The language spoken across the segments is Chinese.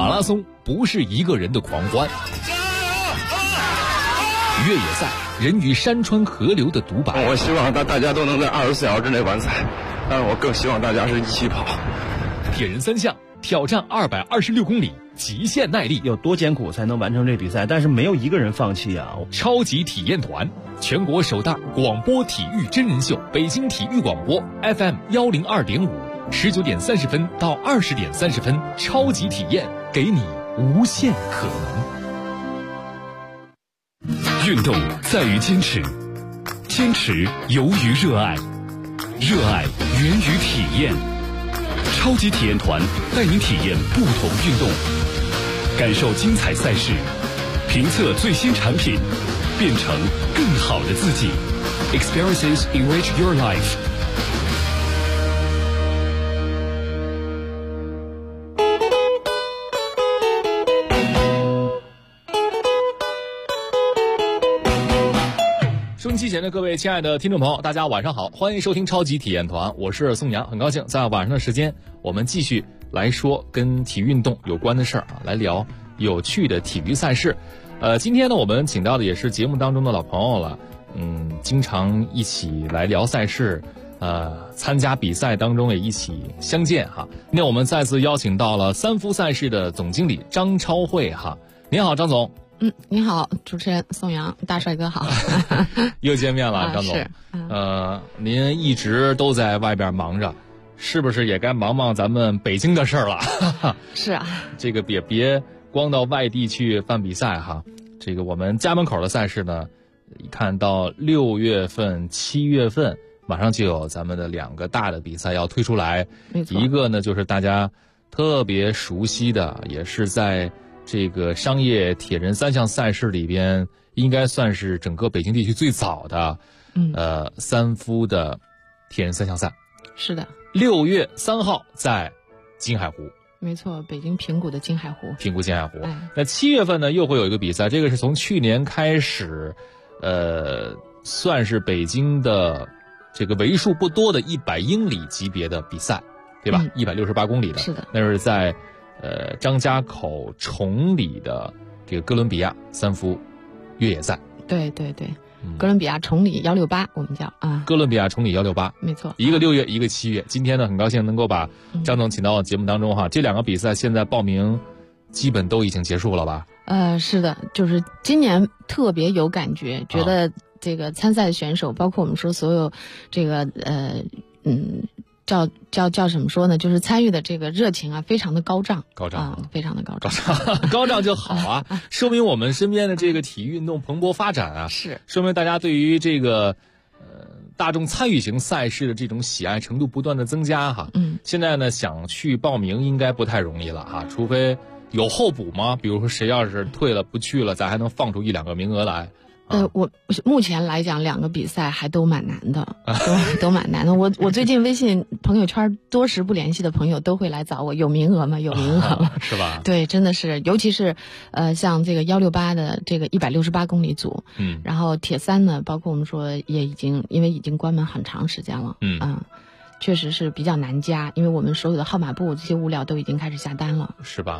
马拉松不是一个人的狂欢，越野赛人与山川河流的独白。 我希望大家都能在24小时之内完赛，但是我更希望大家是一起跑。 铁人三项挑战226公里，极限耐力， 有多艰苦才能完成这比赛？但是没有一个人放弃啊！ 超级体验团，全国首档广播体育真人秀，北京体育广播 FM102.5，19点30分到20点30分，超级体验，给你无限可能。运动在于坚持，坚持由于热爱，热爱源于体验。超级体验团带您体验不同运动，感受精彩赛事，评测最新产品，变成更好的自己。Experiences enrich your life。收音机前的各位亲爱的听众朋友，大家晚上好，欢迎收听超级体验团，我是宋阳，很高兴在晚上的时间，我们继续来说跟体育运动有关的事儿啊，来聊有趣的体育赛事。今天呢，我们请到的也是节目当中的老朋友了，经常一起来聊赛事，参加比赛当中也一起相见哈。那我们再次邀请到了三夫赛事的总经理张超慧哈，您好，张总。 您好，主持人宋阳，大帅哥好。 又见面了，张总。您一直都在外边忙着，是不是也该忙忙咱们北京的事儿了？ 是啊， 这个别光到外地去办比赛哈。这个我们家门口的赛事呢，一看到6月份、7月份，马上就有咱们的2个大的比赛要推出来。一个呢就是大家特别熟悉的，也是在这个商业铁人3项赛事里边应该算是整个北京地区最早的三夫的铁人3项赛。 是的 ，6月3号在金海湖。 没错，北京平谷的金海湖。 平谷金海湖。那7月份呢又会有一个比赛，这个是从去年开始算是北京的这个为数不多的100英里级别的比赛，对吧？168公里的。 是的。 那是在张家口崇礼的这个哥伦比亚三夫越野赛。 对对对，哥伦比亚崇礼168我们叫啊。 哥伦比亚崇礼168， 没错。 一个6月，一个7月。今天呢，很高兴能够把张总请到节目当中哈。这2个比赛现在报名基本都已经结束了吧？是的， 就是今年特别有感觉，觉得这个参赛的选手，包括我们说所有这个叫什么说呢？就是参与的这个热情啊，非常的高涨，非常的高涨， 高涨就好啊，说明我们身边的这个体育运动蓬勃发展啊， 是说明大家对于这个大众参与型赛事的这种喜爱程度不断的增加哈。现在呢想去报名应该不太容易了哈，除非有候补吗？比如说谁要是退了不去了，咱还能放出1-2个名额来。 我目前来讲2个比赛还都蛮难的，都蛮难的。我最近微信朋友圈多时不联系的朋友都会来找我，有名额吗？有名额吗？ 是吧？ 对，真的是，尤其是像这个168的这个168公里组，然后铁三呢，包括我们说也已经因为已经关门很长时间了，确实是比较难加，因为我们所有的号码布这些物料都已经开始下单了， 是吧？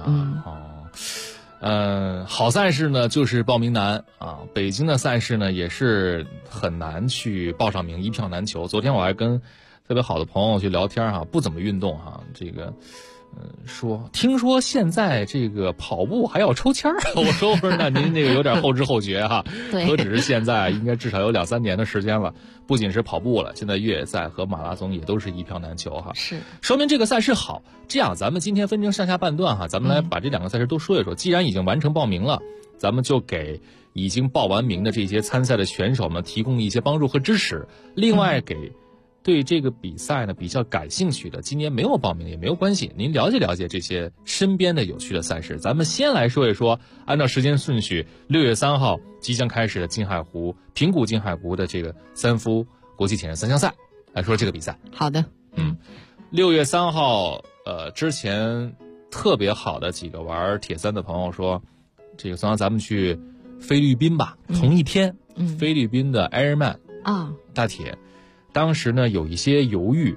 好赛事呢就是报名难啊，北京的赛事呢也是很难去报上名，一票难求。昨天我还跟特别好的朋友去聊天哈，不怎么运动哈，这个听说现在这个跑步还要抽签儿，我说那您这个有点后知后觉哈，何止是现在，应该至少有2-3年的时间了。不仅是跑步了，现在越野赛和马拉松也都是一票难求哈， 是说明这个赛事好。这样咱们今天分成上下半段哈，咱们来把这2个赛事都说一说。既然已经完成报名了，咱们就给已经报完名的这些参赛的选手们提供一些帮助和支持。另外给对这个比赛呢比较感兴趣的，今年没有报名也没有关系，您了解了解这些身边的有趣的赛事。咱们先来说一说，按照时间顺序，6月3号即将开始的平谷金海湖的这个三夫国际铁人3项赛，来说这个比赛。 好的 ，6月3号之前特别好的几个玩铁三的朋友说，这个咱们去菲律宾吧，同一天，菲律宾的 Ironman 大铁。当时呢有一些犹豫，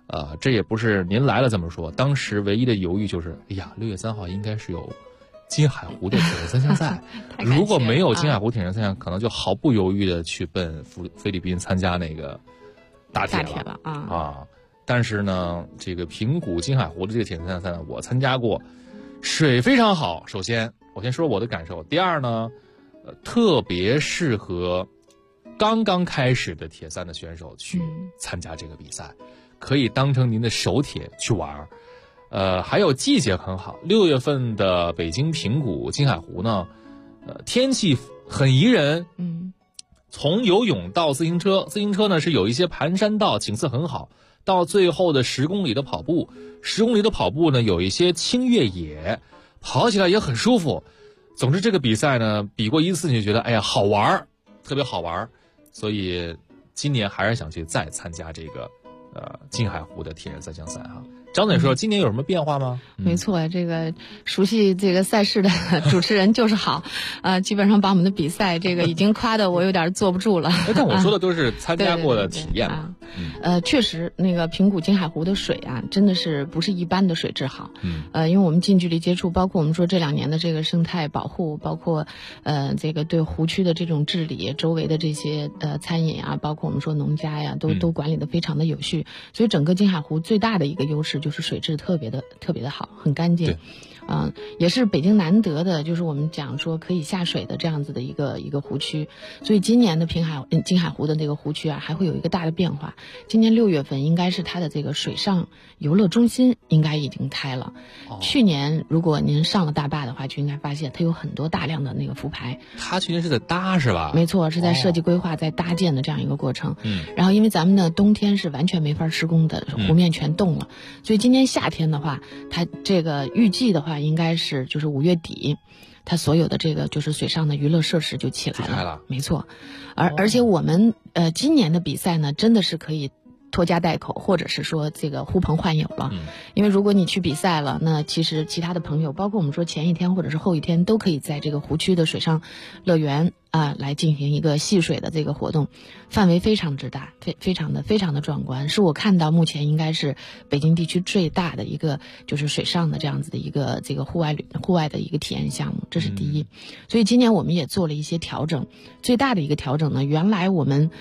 这也不是您来了这么说，当时唯一的犹豫就是，哎呀，6月3号应该是有金海湖的铁人三项赛，如果没有金海湖铁人三项，可能就毫不犹豫的去奔菲律宾参加那个大铁了啊。但是呢，这个平谷金海湖的这个铁人三项赛呢，我参加过，水非常好。首先，我先说我的感受。第二呢，特别适合刚刚开始的铁三的选手去参加这个比赛，可以当成您的手铁去玩。还有季节很好，6月份的北京平谷金海湖呢，天气很宜人。从游泳到自行车，自行车呢是有一些盘山道，景色很好。到最后的10公里的跑步，10公里的跑步呢有一些轻越野，跑起来也很舒服。总之这个比赛呢比过一次你就觉得哎呀好玩，特别好玩，所以今年还是想去再参加这个金海湖的铁人三项赛哈。张总说今年有什么变化吗？ 没错，这个熟悉这个赛事的主持人就是好，基本上把我们的比赛这个已经夸得我有点坐不住了。 但我说的都是参加过的体验嘛。 确实那个平谷金海湖的水啊，真的是不是一般的水质好。因为我们近距离接触，包括我们说这2年的这个生态保护，包括这个对湖区的这种治理，周围的这些餐饮啊，包括我们说农家呀，都管理得非常的有序。所以整个金海湖最大的一个优势就是水质特别的好，很干净。也是北京难得的，就是我们讲说可以下水的这样子的一个湖区。所以今年的金海湖的这个湖区啊，还会有一个大的变化。今年6月份应该是它的这个水上游乐中心应该已经开了。去年如果您上了大坝的话，就应该发现它有很多大量的那个浮排。 它去年是在搭是吧？ 没错，是在设计规划在搭建的这样一个过程。然后因为咱们的冬天是完全没法施工的，湖面全冻了，所以今年夏天的话，它这个预计的话应该是就是5月底，它所有的这个就是水上的娱乐设施就起来了。没错，而且我们今年的比赛呢，真的是可以拖家带口，或者是说这个呼朋唤友了。因为如果你去比赛了，那其实其他的朋友，包括我们说前一天或者是后一天，都可以在这个湖区的水上乐园来进行一个戏水的这个活动，范围非常之大，非常的壮观，是我看到目前应该是北京地区最大的一个就是水上的这样子的一个这个户外的一个体验项目，这是第一。所以今年我们也做了一些调整，最大的一个调整呢，原来我们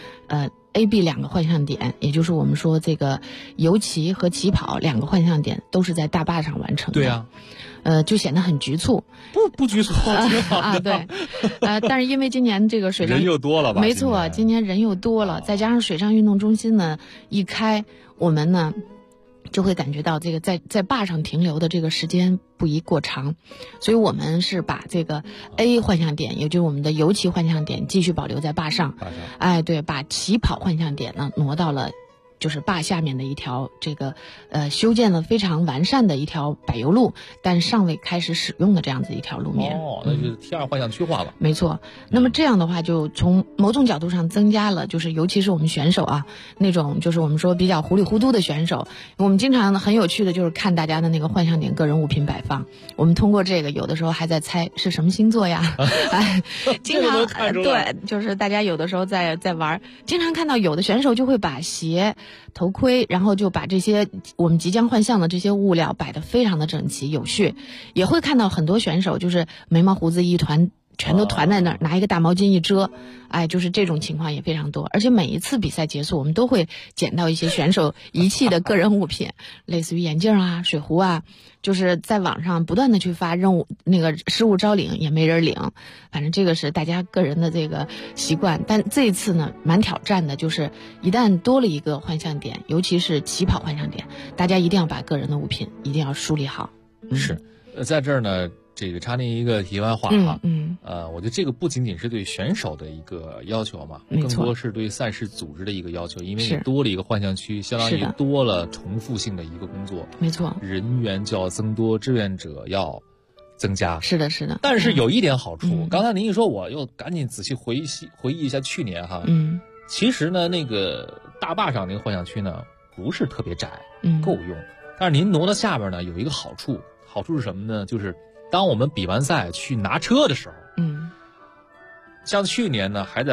A、B 2个换向点，也就是我们说这个游骑和起跑2个换向点都是在大坝上完成的。对啊，就显得很局促。 不局促，挺好的。 对，但是因为今年这个水上人又多了吧？ 没错，今年人又多了，再加上水上运动中心呢一开，我们呢就会感觉到这个在坝上停留的这个时间不宜过长，所以我们是把这个 A 换向点，也就是我们的游骑换向点继续保留在坝上。对，把起跑换向点呢挪到了就是坝下面的一条这个修建了非常完善的一条柏油路，但尚未开始使用的这样子一条路面。 那就是T2换向区划了。 没错。那么这样的话，就从某种角度上增加了，就是尤其是我们选手啊，那种就是我们说比较糊里糊涂的选手，我们经常很有趣的就是看大家的那个换向点个人物品摆放，我们通过这个有的时候还在猜是什么星座呀。经常对，就是大家有的时候在玩，经常看到有的选手就会把鞋、头盔，然后就把这些我们即将换向的这些物料摆得非常的整齐有序，也会看到很多选手就是眉毛胡子一团全都团在那儿，拿一个大毛巾一遮，就是这种情况也非常多。而且每一次比赛结束，我们都会捡到一些选手遗弃的个人物品，类似于眼镜啊、水壶啊，就是在网上不断的去发任务，那个失物招领也没人领，反正这个是大家个人的这个习惯。但这一次呢，蛮挑战的，就是一旦多了一个换向点，尤其是起跑换向点，大家一定要把个人的物品一定要梳理好。 是，在这儿呢。这个插您一个题外话哈，我觉得这个不仅仅是对选手的一个要求嘛，更多是对赛事组织的一个要求，因为你多了一个换向区，相当于多了重复性的一个工作， 没错， 人员就要增多，志愿者要增加， 是的。 但是有一点好处，刚才您一说，我又赶紧仔细回忆一下去年哈，其实呢，那个大坝上那个换向区呢不是特别窄，够用，但是您挪到下边呢有一个好处是什么呢？就是当我们比完赛去拿车的时候，像去年呢还在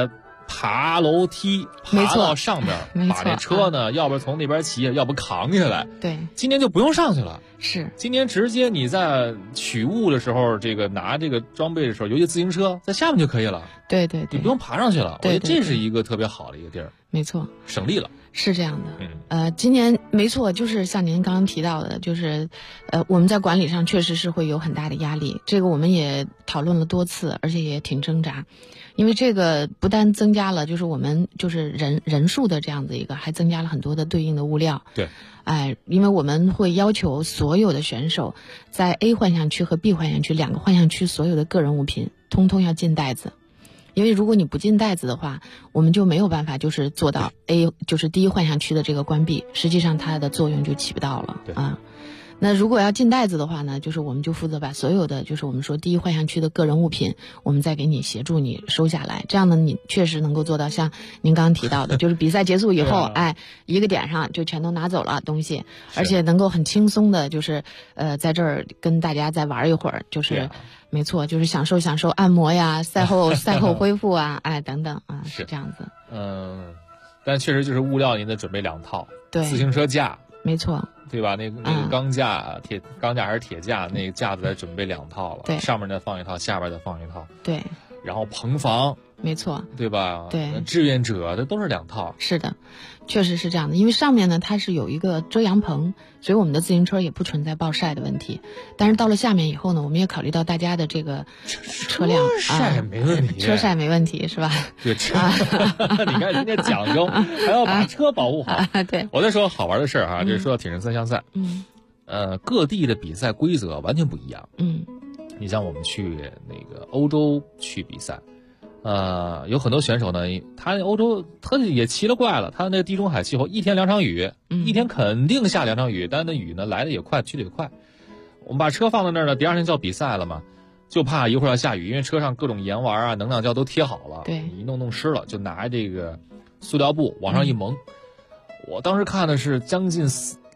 爬楼梯爬到上面，把这车呢，要不从那边骑，要不扛下来。 对， 今年就不用上去了。 是， 今年直接你在取物的时候，这个拿这个装备的时候，尤其自行车在下面就可以了。 对对对， 你不用爬上去了。 对， 我觉得这是一个特别好的一个地儿。 没错， 省力了。 是这样的。今年没错，就是像您刚刚提到的，就是我们在管理上确实是会有很大的压力，这个我们也讨论了多次，而且也挺挣扎。因为这个不但增加了就是我们就是人数的这样子一个，还增加了很多的对应的物料。 对， 因为我们会要求所有的选手在 A 幻象区和 B 幻象区2个幻象区所有的个人物品通通要进袋子。因为如果你不进袋子的话，我们就没有办法就是做到 A 就是第一幻象区的这个关闭，实际上它的作用就起不到了啊。那如果要进袋子的话呢，就是我们就负责把所有的就是我们说第一幻象区的个人物品，我们再给你协助你收下来，这样呢你确实能够做到像您刚刚提到的，就是比赛结束以后，一个点上就全都拿走了东西，而且能够很轻松的，就是在这儿跟大家再玩一会儿，就是。没错，就是享受按摩呀，赛后恢复啊，等等啊，是这样子。 但确实就是物料您得准备2套， 对， 自行车架， 没错， 对吧？那个钢架，钢架还是铁架，那个架子得准备2套了， 对， 上面再放一套，下边再放一套， 对， 然后棚房， 没错， 对吧？ 对， 志愿者这都是2套， 是的。确实是这样的，因为上面呢它是有一个遮阳棚，所以我们的自行车也不存在暴晒的问题。但是到了下面以后呢，我们也考虑到大家的这个车辆晒没问题， 车晒没问题是吧？ 对，车，你看人家讲究，还要把车保护好。 对， 我再说好玩的事儿就是说到铁人3项赛，各地的比赛规则完全不一样。你像我们去那个欧洲去比赛。有很多选手呢，他欧洲他也奇了怪了，他那地中海气候1天2场雨，一天肯定下2场雨，但是那雨呢来的也快，去的也快。我们把车放在那儿呢，第2天就要比赛了嘛，就怕一会儿要下雨，因为车上各种盐丸啊、能量胶都贴好了， 对， 你弄湿了，就拿这个塑料布往上一蒙。我当时看的是将近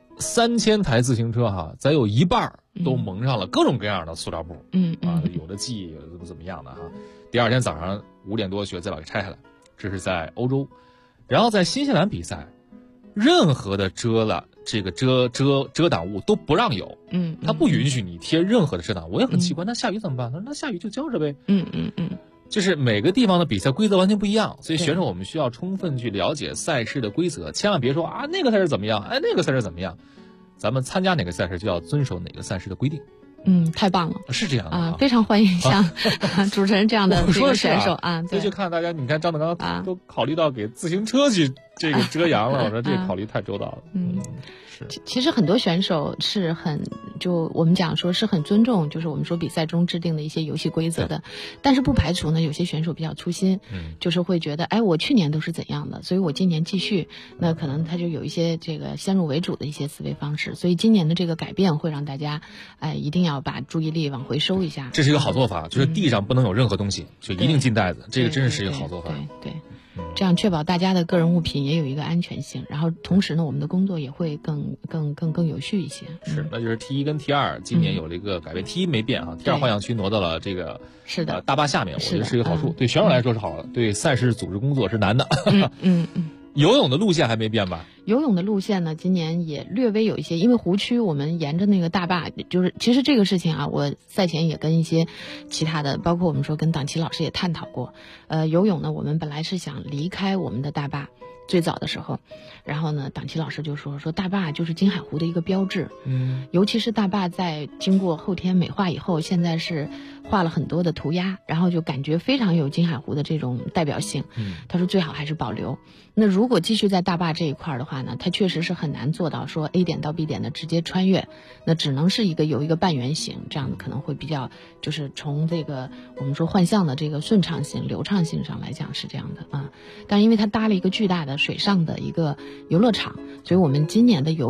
3000台自行车哈，咱有一半都蒙上了各种各样的塑料布，有的系，有的怎么样的哈。第2天早上5点多学再把它拆下来，这是在欧洲。然后在新西兰比赛，任何的遮挡物都不让有，他不允许你贴任何的遮挡物。我也很奇怪，那下雨怎么办？他说那下雨就浇着呗。就是每个地方的比赛规则完全不一样，所以选手我们需要充分去了解赛事的规则，千万别说那个赛事怎么样，那个赛事怎么样，咱们参加哪个赛事就要遵守哪个赛事的规定。 太棒了， 是这样的啊，非常欢迎像主持人这样的这个选手啊。 所以就看大家，你看张德刚都考虑到给自行车去这个遮阳了，我说这考虑太周到了。 其实很多选手是就我们讲说是很尊重，就是我们说比赛中制定的一些游戏规则的，但是不排除呢有些选手比较粗心，就是会觉得我去年都是怎样的，所以我今年继续，那可能他就有一些这个先入为主的一些思维方式，所以今年的这个改变会让大家一定要把注意力往回收一下。 这是一个好做法，就是地上不能有任何东西，就一定进袋子，这个真是一个好做法。 对。这样确保大家的个人物品也有一个安全性，然后同时呢，我们的工作也会更有序一些。 是，那就是 T1 跟 T2 今年有了一个改变，T1 没变啊，T2 幻象区挪到了这个是的大坝下面，我觉得是一个好处，对选手来说是好的，对赛事组织工作是难的。游泳的路线还没变吧？ 游泳的路线呢，今年也略微有一些，因为湖区我们沿着那个大坝，就是其实这个事情啊，我赛前也跟一些其他的，包括我们说跟党旗老师也探讨过。游泳呢，我们本来是想离开我们的大坝，最早的时候，然后呢，党旗老师就说大坝就是金海湖的一个标志，尤其是大坝在经过后天美化以后，现在是画了很多的涂鸦，然后就感觉非常有金海湖的这种代表性。他说最好还是保留。那如果继续在大坝这一块的话呢，它确实是很难做到说 A 点到 B 点的直接穿越，那只能是有一个半圆形，这样的可能会比较就是从这个我们说幻象的这个顺畅性、流畅性上来讲是这样的啊。但因为它搭了一个巨大的水上的一个游乐场，所以我们今年的游泳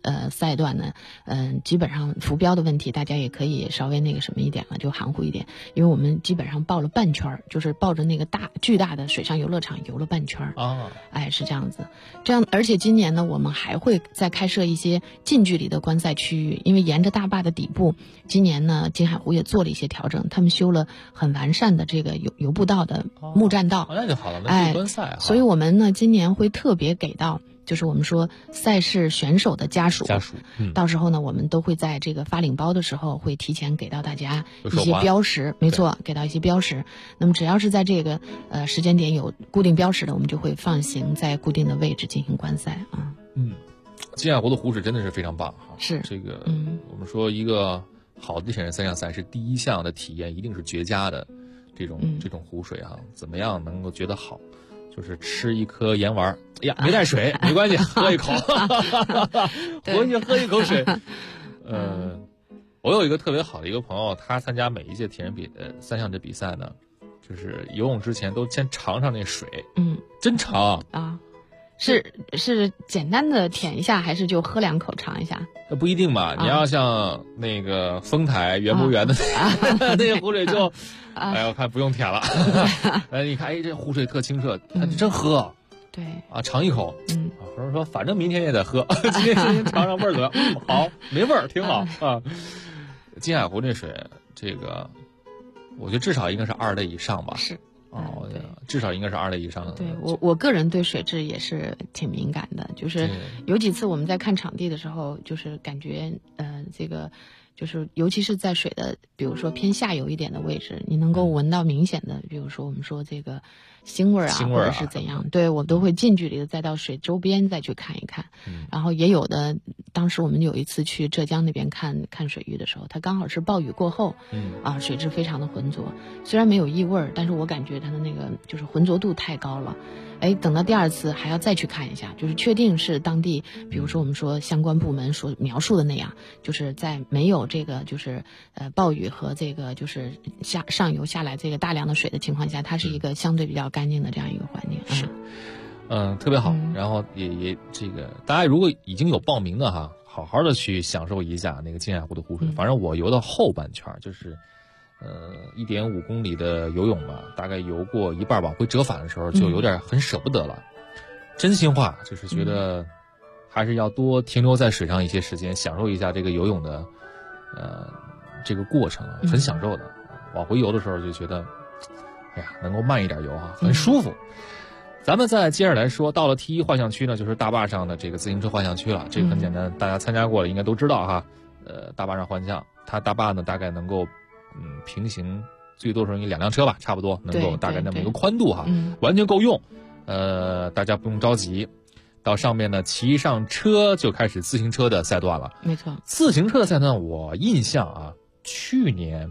赛段呢，基本上浮标的问题，大家也可以稍微那个什么一点了，就含糊一点，因为我们基本上报了半圈，就是抱着那个巨大的水上游乐场游了半圈啊，哎，是这样子。这样，而且今年呢，我们还会再开设一些近距离的观赛区域，因为沿着大坝的底部，今年呢，金海湖也做了一些调整，他们修了很完善的这个游步道的木栈道， 那就好了，那可以观赛。 所以我们呢，今年会特别给到。就是我们说赛事选手的家属，到时候呢，我们都会在这个发领包的时候，会提前给到大家一些标识，没错，给到一些标识。那么只要是在这个时间点有固定标识的，我们就会放行在固定的位置进行观赛啊。 金海湖的湖水真的是非常棒哈。 是这个，我们说一个好的铁人三项赛事，第一项的体验一定是绝佳的，这种湖水哈，怎么样能够觉得好？就是吃一颗盐丸，哎呀，没带水，没关系，喝一口，回去喝一口水。我有一个特别好的一个朋友，他参加每一届铁人三项的比赛呢，就是游泳之前都先尝尝那水，真尝啊。是简单的舔一下，还是就喝2口尝一下？ 那不一定吧。你要像那个丰台园博园的那个湖水就，哎，我看不用舔了。哎，你看，哎，这湖水特清澈，他真喝。 对啊，尝一口。或者说反正明天也得喝，今天先尝尝味儿怎么样？好，没味儿，挺好啊。金海湖这水，这个我觉得至少应该是2类以上吧。 是。 对，至少应该是2类以上的。 对，我个人对水质也是挺敏感的，就是有几次我们在看场地的时候，就是感觉这个就是尤其是在水的比如说偏下游一点的位置，你能够闻到明显的比如说我们说这个腥味啊，或者是怎样，对，我都会近距离的再到水周边再去看一看。然后也有的，当时我们有一次去浙江那边看水域的时候，它刚好是暴雨过后，水质非常的浑浊，虽然没有异味，但是我感觉它的那个就是浑浊度太高了。哎，等到第2次还要再去看一下，就是确定是当地，比如说我们说相关部门所描述的那样，就是在没有这个就是暴雨和这个就是上游下来这个大量的水的情况下，它是一个相对比较干净的这样一个环境。 是，特别好。然后也这个大家如果已经有报名的哈，好好的去享受一下那个金海湖的湖水。反正我游到后半圈就是1.5公里的游泳吧，大概游过一半往回折返的时候，就有点很舍不得了。真心话就是觉得还是要多停留在水上一些时间，享受一下这个游泳的这个过程，很享受的。往回游的时候就觉得，哎呀，能够慢一点游哈，很舒服。咱们再接着来说，到了T1画像区呢，就是大坝上的这个自行车画像区了。这个很简单，大家参加过了应该都知道哈。大坝上换向，它大坝呢大概能够平行最多时候2辆车吧，差不多能够大概那么一个宽度哈，完全够用。大家不用着急，到上面呢骑上车就开始自行车的赛段了。 没错， 自行车的赛段我印象啊，去年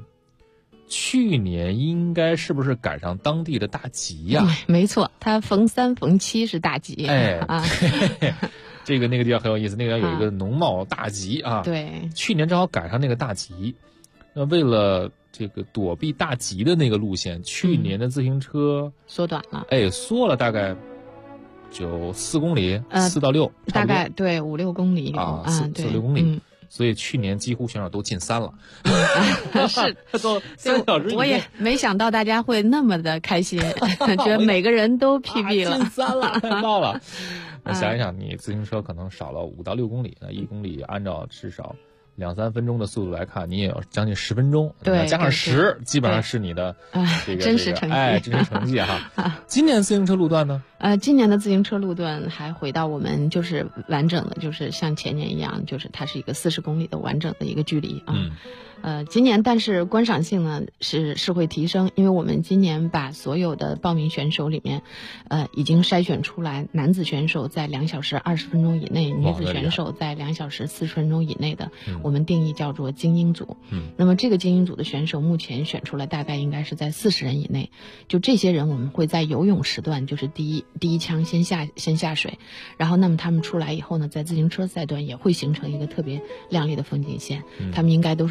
应该是不是赶上当地的大集呀？ 没错，它逢3逢7是大集。 哎啊，这个那个地方很有意思，那个地方有一个农贸大集啊。 对， 去年正好赶上那个大集，那为了这个躲避大集的那个路线，去年的自行车缩短了， 缩了大概就4公里，4到6， 大概对5-6公里啊，4-6公里。所以去年几乎选手都进3了， 是都3小时。 我也没想到大家会那么的开心，觉得每个人都 PB 了， 进3了，太棒了。那想一想，你自行车可能少了5到6公里，那1公里按照至少2-3分钟的速度来看，你也有将近10分钟， 对， 加上10，基本上是你的这个真实成绩， 真实成绩哈。今年自行车路段呢？ 今年的自行车路段还回到我们就是完整的，就是像前年一样，就是它是一个40公里的完整的一个距离啊。今年但是观赏性呢是会提升，因为我们今年把所有的报名选手里面，已经筛选出来，男子选手在2小时20分钟以内，女子选手在2小时40分钟以内的，我们定义叫做精英组。那么这个精英组的选手目前选出来大概应该是在40人以内，就这些人我们会在游泳时段就是第一枪先下水，然后那么他们出来以后呢，在自行车赛段也会形成一个特别亮丽的风景线，他们应该都是属于第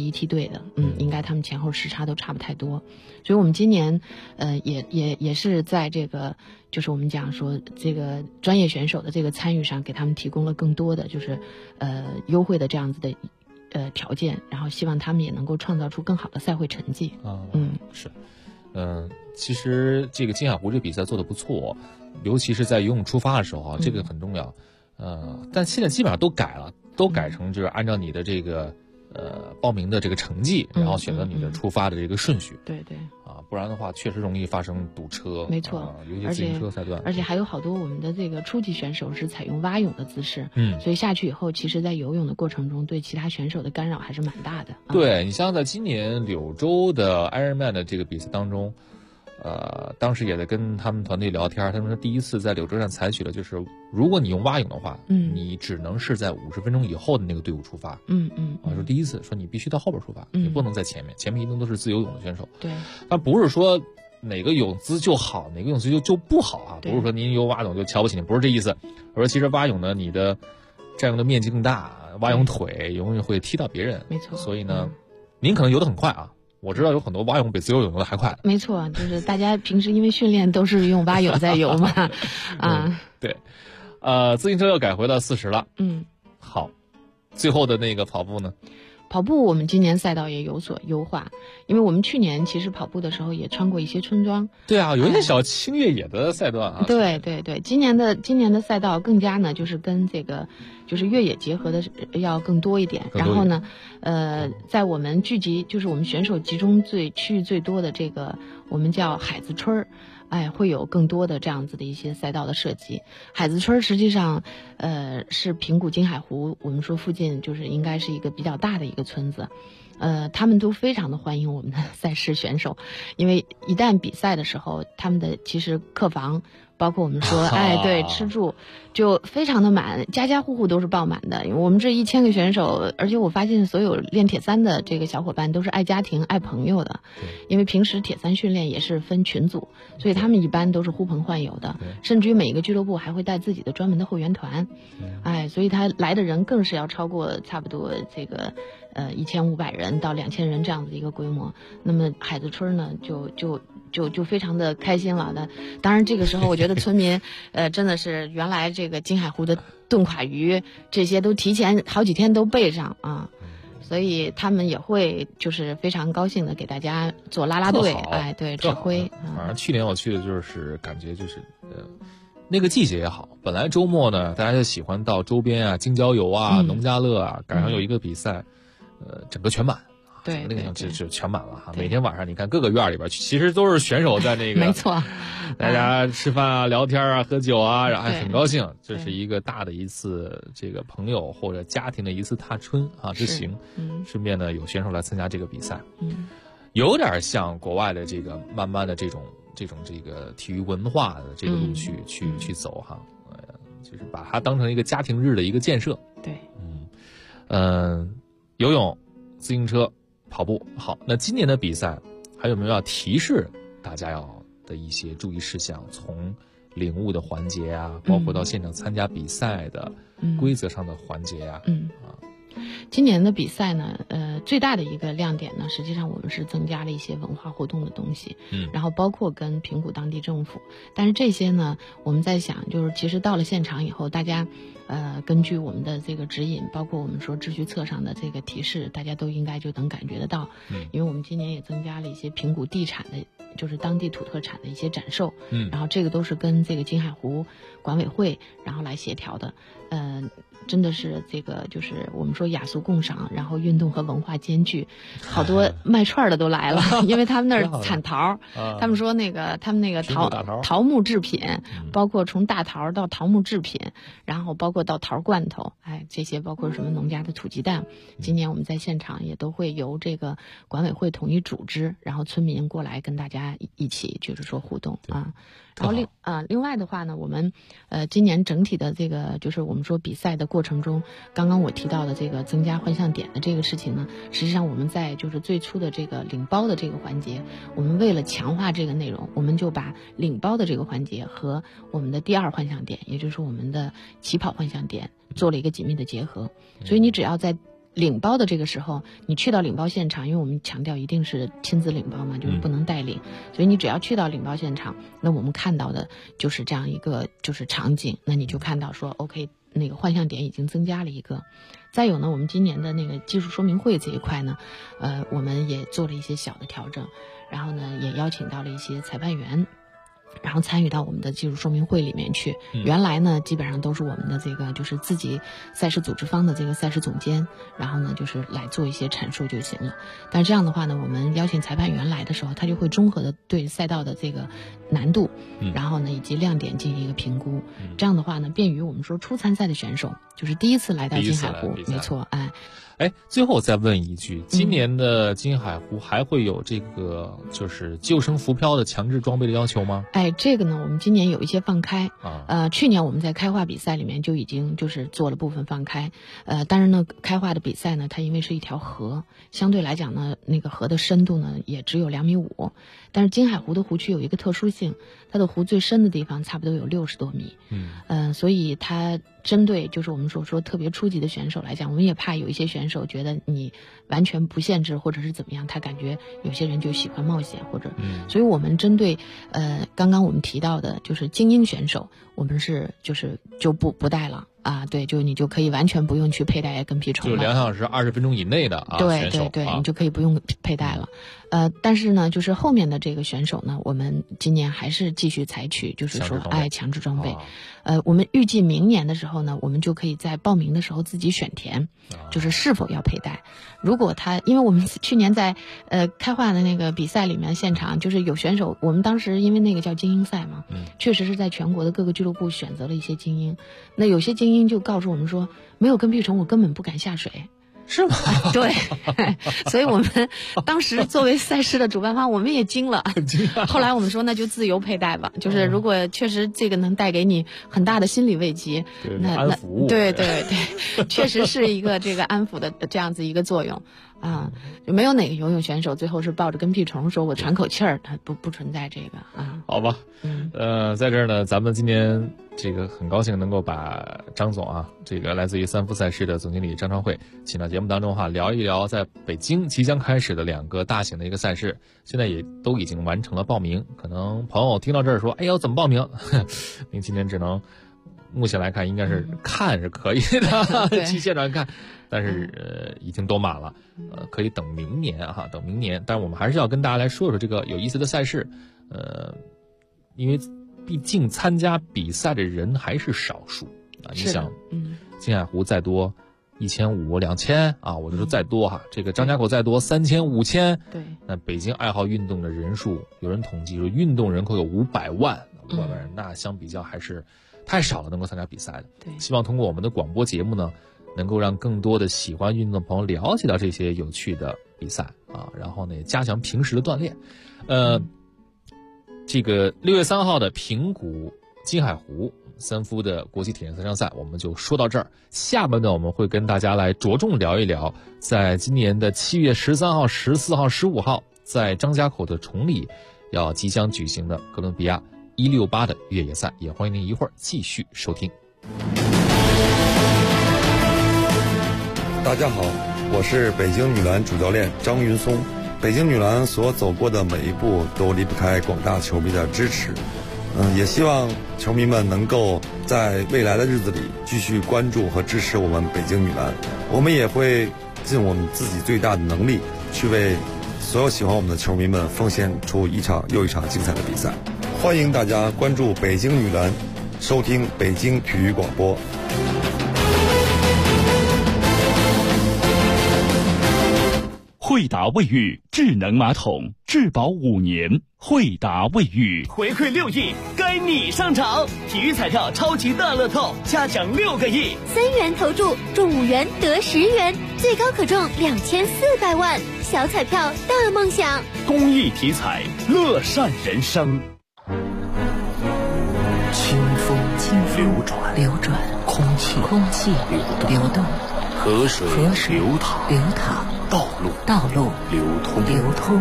一梯队的，应该他们前后时差都差不太多，所以我们今年也是在这个就是我们讲说这个专业选手的这个参与上，给他们提供了更多的就是优惠的这样子的条件，然后希望他们也能够创造出更好的赛会成绩。 是，其实这个金海湖这比赛做得不错，尤其是在游泳出发的时候啊，这个很重要。但现在基本上都改了，都改成就是按照你的这个报名的这个成绩，然后选择你的出发的这个顺序。 对对。 不然的话确实容易发生堵车。 没错， 尤其自行车赛段。 而且还有好多我们的这个初级选手是采用蛙泳的姿势，所以下去以后，其实在游泳的过程中，对其他选手的干扰还是蛮大的。 对，你像在今年柳州的 Ironman 的这个比赛当中。当时也在跟他们团队聊天，他们说第一次在柳州站采取的就是，如果你用蛙泳的话，你只能是在50分钟以后的那个队伍出发。说第一次说你必须到后边出发，你不能在前面，前面一定都是自由泳的选手。 对， 但不是说哪个泳姿就好，哪个泳姿就不好啊，不是说您游蛙泳就瞧不起你，不是这意思。我说其实蛙泳呢，你的占用的面积更大，蛙泳腿永远会踢到别人。 没错。 所以呢，您可能游得很快啊。我知道有很多蛙泳比自由泳游的还快。 没错，就是大家平时因为训练都是用蛙泳在游嘛。 对，自行车又改回到40了。好，最后的那个跑步呢？ 跑步我们今年赛道也有所优化，因为我们去年其实跑步的时候也穿过一些村庄。 对啊，有一些小轻越野的赛段啊。 对对对，今年的赛道更加呢，就是跟这个就是越野结合的要更多一点。然后呢，在我们聚集就是我们选手集中区域最多的这个我们叫海子村会有更多的这样子的一些赛道的设计。海子村实际上，是平谷金海湖，我们说附近就是应该是一个比较大的一个村子。他们都非常的欢迎我们的赛事选手，因为一旦比赛的时候，他们的其实客房，包括我们说，对，吃住就非常的满，家家户户都是爆满的。我们这1000个选手，而且我发现所有练铁三的这个小伙伴都是爱家庭、爱朋友的，因为平时铁三训练也是分群组，所以他们一般都是呼朋唤友的，甚至于每个俱乐部还会带自己的专门的后援团，所以他来的人更是要超过差不多这个1500人到2000人这样子的一个规模。那么海子村呢，就非常的开心了。那当然这个时候我觉得村民真的是原来这个金海湖的炖垮鱼这些都提前好几天都备上啊，所以他们也会就是非常高兴的给大家做啦啦队，对，指挥。 反正去年我去的就是感觉就是那个季节也好，本来周末呢大家就喜欢到周边啊，京郊游啊，农家乐啊，赶上有一个比赛，整个全满。 对， 那个就全满了哈。每天晚上你看各个院里边，其实都是选手在那个， 没错， 大家吃饭啊、聊天啊、喝酒啊，然后还很高兴。这是一个大的一次这个朋友或者家庭的一次踏春啊之行。顺便呢有选手来参加这个比赛，有点像国外的这个慢慢的这种这个体育文化的这个路去走哈，就是把它当成一个家庭日的一个建设。 对， 游泳、自行车。跑步好，那今年的比赛还有没有要提示大家要的一些注意事项？从领悟的环节啊，包括到现场参加比赛的规则上的环节啊， 今年的比赛呢，最大的一个亮点呢，实际上我们是增加了一些文化活动的东西，然后包括跟平谷当地政府，但是这些呢，我们在想，就是其实到了现场以后，大家，根据我们的这个指引，包括我们说秩序册上的这个提示，大家都应该就能感觉得到，因为我们今年也增加了一些平谷地产的，就是当地土特产的一些展售，然后这个都是跟这个金海湖管委会然后来协调的，真的是这个就是我们说雅俗共赏，然后运动和文化兼具，好多卖串的都来了，因为他们那儿产桃，他们说他们那个桃木制品，包括从大桃到桃木制品，然后包括到桃罐头，这些包括什么农家的土鸡蛋，今年我们在现场也都会由这个管委会统一组织，然后村民过来跟大家一起就是说互动啊。然后另外的话呢，我们今年整体的这个就是我们说比赛的过程中，刚刚我提到的这个增加幻象点的这个事情呢，实际上我们在就是最初的这个领包的这个环节，我们为了强化这个内容，我们就把领包的这个环节和我们的第二幻象点，也就是我们的起跑幻象点做了一个紧密的结合。所以你只要在领包的这个时候，你去到领包现场，因为我们强调一定是亲自领包嘛，就是不能代领，所以你只要去到领包现场，那我们看到的就是这样一个就是场景，那你就看到说 OK， 那个幻象点已经增加了一个。再有呢，我们今年的那个技术说明会这一块呢，我们也做了一些小的调整，然后呢也邀请到了一些裁判员，然后参与到我们的技术说明会里面去。原来呢基本上都是我们的这个就是自己赛事组织方的这个赛事总监，然后呢就是来做一些阐述就行了。但是这样的话呢，我们邀请裁判员来的时候，他就会综合的对赛道的这个难度，然后呢以及亮点进行一个评估。这样的话呢，便于我们说初参赛的选手，就是第一次来到金海湖，没错， 最后再问一句，今年的金海湖还会有这个就是救生浮漂的强制装备的要求吗？ 这个呢，我们今年有一些放开去年我们在开化比赛里面就已经就是做了部分放开，当然呢，开化的比赛呢，它因为是一条河，相对来讲呢，那个河的深度呢也只有2.5米，但是金海湖的湖区有一个特殊性，它的湖最深的地方差不多有60多米，所以它针对就是我们所说特别初级的选手来讲，我们也怕有一些选手觉得你完全不限制或者是怎么样，他感觉有些人就喜欢冒险或者，所以我们针对刚刚我们提到的就是精英选手，我们就不带了对，就你就可以完全不用去佩戴跟屁虫了， 就2小时20分钟以内的对对对，你就可以不用佩戴了。但是呢，就是后面的这个选手呢，我们今年还是继续采取，就是说强制装备。我们预计明年的时候呢，我们就可以在报名的时候自己选填，就是是否要佩戴。如果因为我们去年在开化的那个比赛里面现场，就是有选手，我们当时因为那个叫精英赛嘛，确实是在全国的各个俱乐部选择了一些精英，那有些精英就告诉我们说，没有跟屁虫我根本不敢下水。 是吗？ 对，所以我们当时作为赛事的主办方，我们也惊了。后来我们说，那就自由佩戴吧。就是如果确实这个能带给你很大的心理慰藉，那对，确实是一个这个安抚的这样子一个作用就没有哪个游泳选手最后是抱着跟屁虫说我喘口气儿，他不存在这个好吧，在这儿呢，咱们今天这个很高兴能够把张总这个来自于三福赛事的总经理张昌慧请到节目当中聊一聊在北京即将开始的2个大型的一个赛事，现在也都已经完成了报名。可能朋友听到这儿说，哎呦怎么报名？您今天只能目前来看应该是看是可以的，去现场看，但是已经都满了，可以等明年等明年。但我们还是要跟大家来说说这个有意思的赛事，因为毕竟参加比赛的人还是少数你想，金海湖再多1500、2000我就说再多这个张家口再多3000、5000， 对， 那北京爱好运动的人数，有人统计说运动人口有500万，500万人，那相比较还是太少了，能够参加比赛的。 对， 希望通过我们的广播节目呢，能够让更多的喜欢运动的朋友了解到这些有趣的比赛然后呢，加强平时的锻炼。这个6月3号的平谷金海湖三夫的国际铁人三项赛我们就说到这儿。下半段我们会跟大家来着重聊一聊，在今年的7月13号、14号、15号，在张家口的崇礼要即将举行的哥伦比亚168的越野赛，也欢迎您一会儿继续收听。 大家好，我是北京女篮主教练张云松。北京女篮所走过的每一步都离不开广大球迷的支持，也希望球迷们能够在未来的日子里继续关注和支持我们北京女篮。我们也会尽我们自己最大的能力，去为所有喜欢我们的球迷们奉献出一场又一场精彩的比赛。欢迎大家关注北京女篮，收听北京体育广播。 惠达卫浴智能马桶，质保5年。惠达卫浴回馈6亿，该你上场！体育彩票超级大乐透，加奖6个亿 ，3元投注中5元得10元，最高可中2400万，小彩票大梦想。 公益体彩，乐善人生。清风流转，空气流动，河水流淌，道路流通。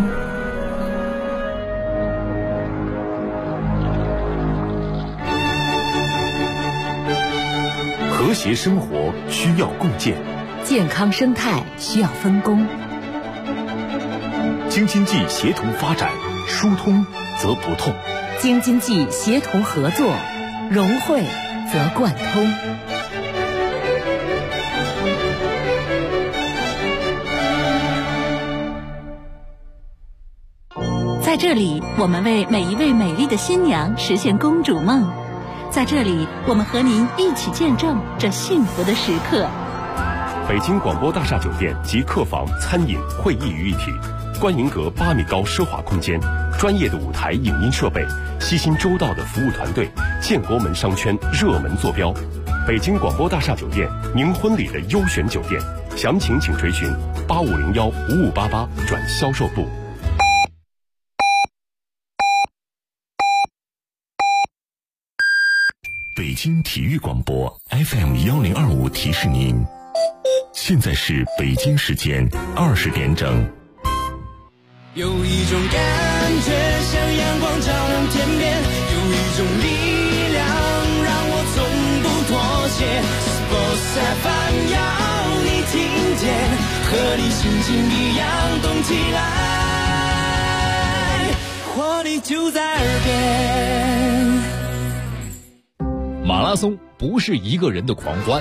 和谐生活需要共建， 健康生态需要分工。 京津冀协同发展，疏通则不痛； 京津冀协同合作，融汇则贯通。 在这里，我们为每一位美丽的新娘实现公主梦。在这里，我们和您一起见证这幸福的时刻。 北京广播大厦酒店集客房、餐饮、会议于一体，观迎阁8米高奢华空间，专业的舞台影音设备，悉心周到的服务团队，建国门商圈热门坐标。北京广播大厦酒店，您婚礼的优选酒店，详情请垂询8501-5588转销售部。北京体育广播 FM1025提示您，现在是北京时间20点整。 有一种感觉像阳光照亮天边，有一种力量让我从不妥协。Sports FM 要你听见，和你心情一样动起来，活力就在耳边。 马拉松不是一个人的狂欢，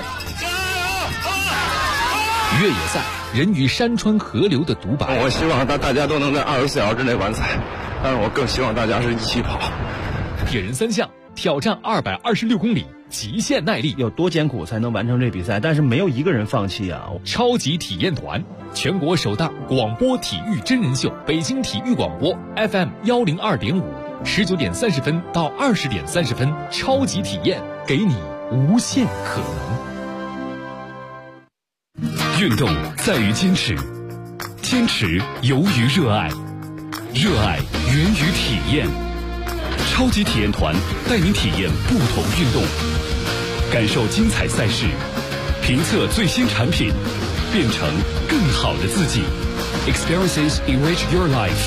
越野赛人与山川河流的独白。 我希望大家都能在24小时之内完赛，但是我更希望大家是一起跑。 铁人3项挑战226公里，极限耐力， 有多艰苦才能完成这比赛？但是没有一个人放弃啊！ 超级体验团，全国首档广播体育真人秀，北京体育广播 FM102.5，19点30分到20点30分，超级体验，给你无限可能。 运动在于坚持，坚持由于热爱，热爱源于体验。超级体验团带您体验不同运动，感受精彩赛事，评测最新产品，变成更好的自己。Experiences enrich your life。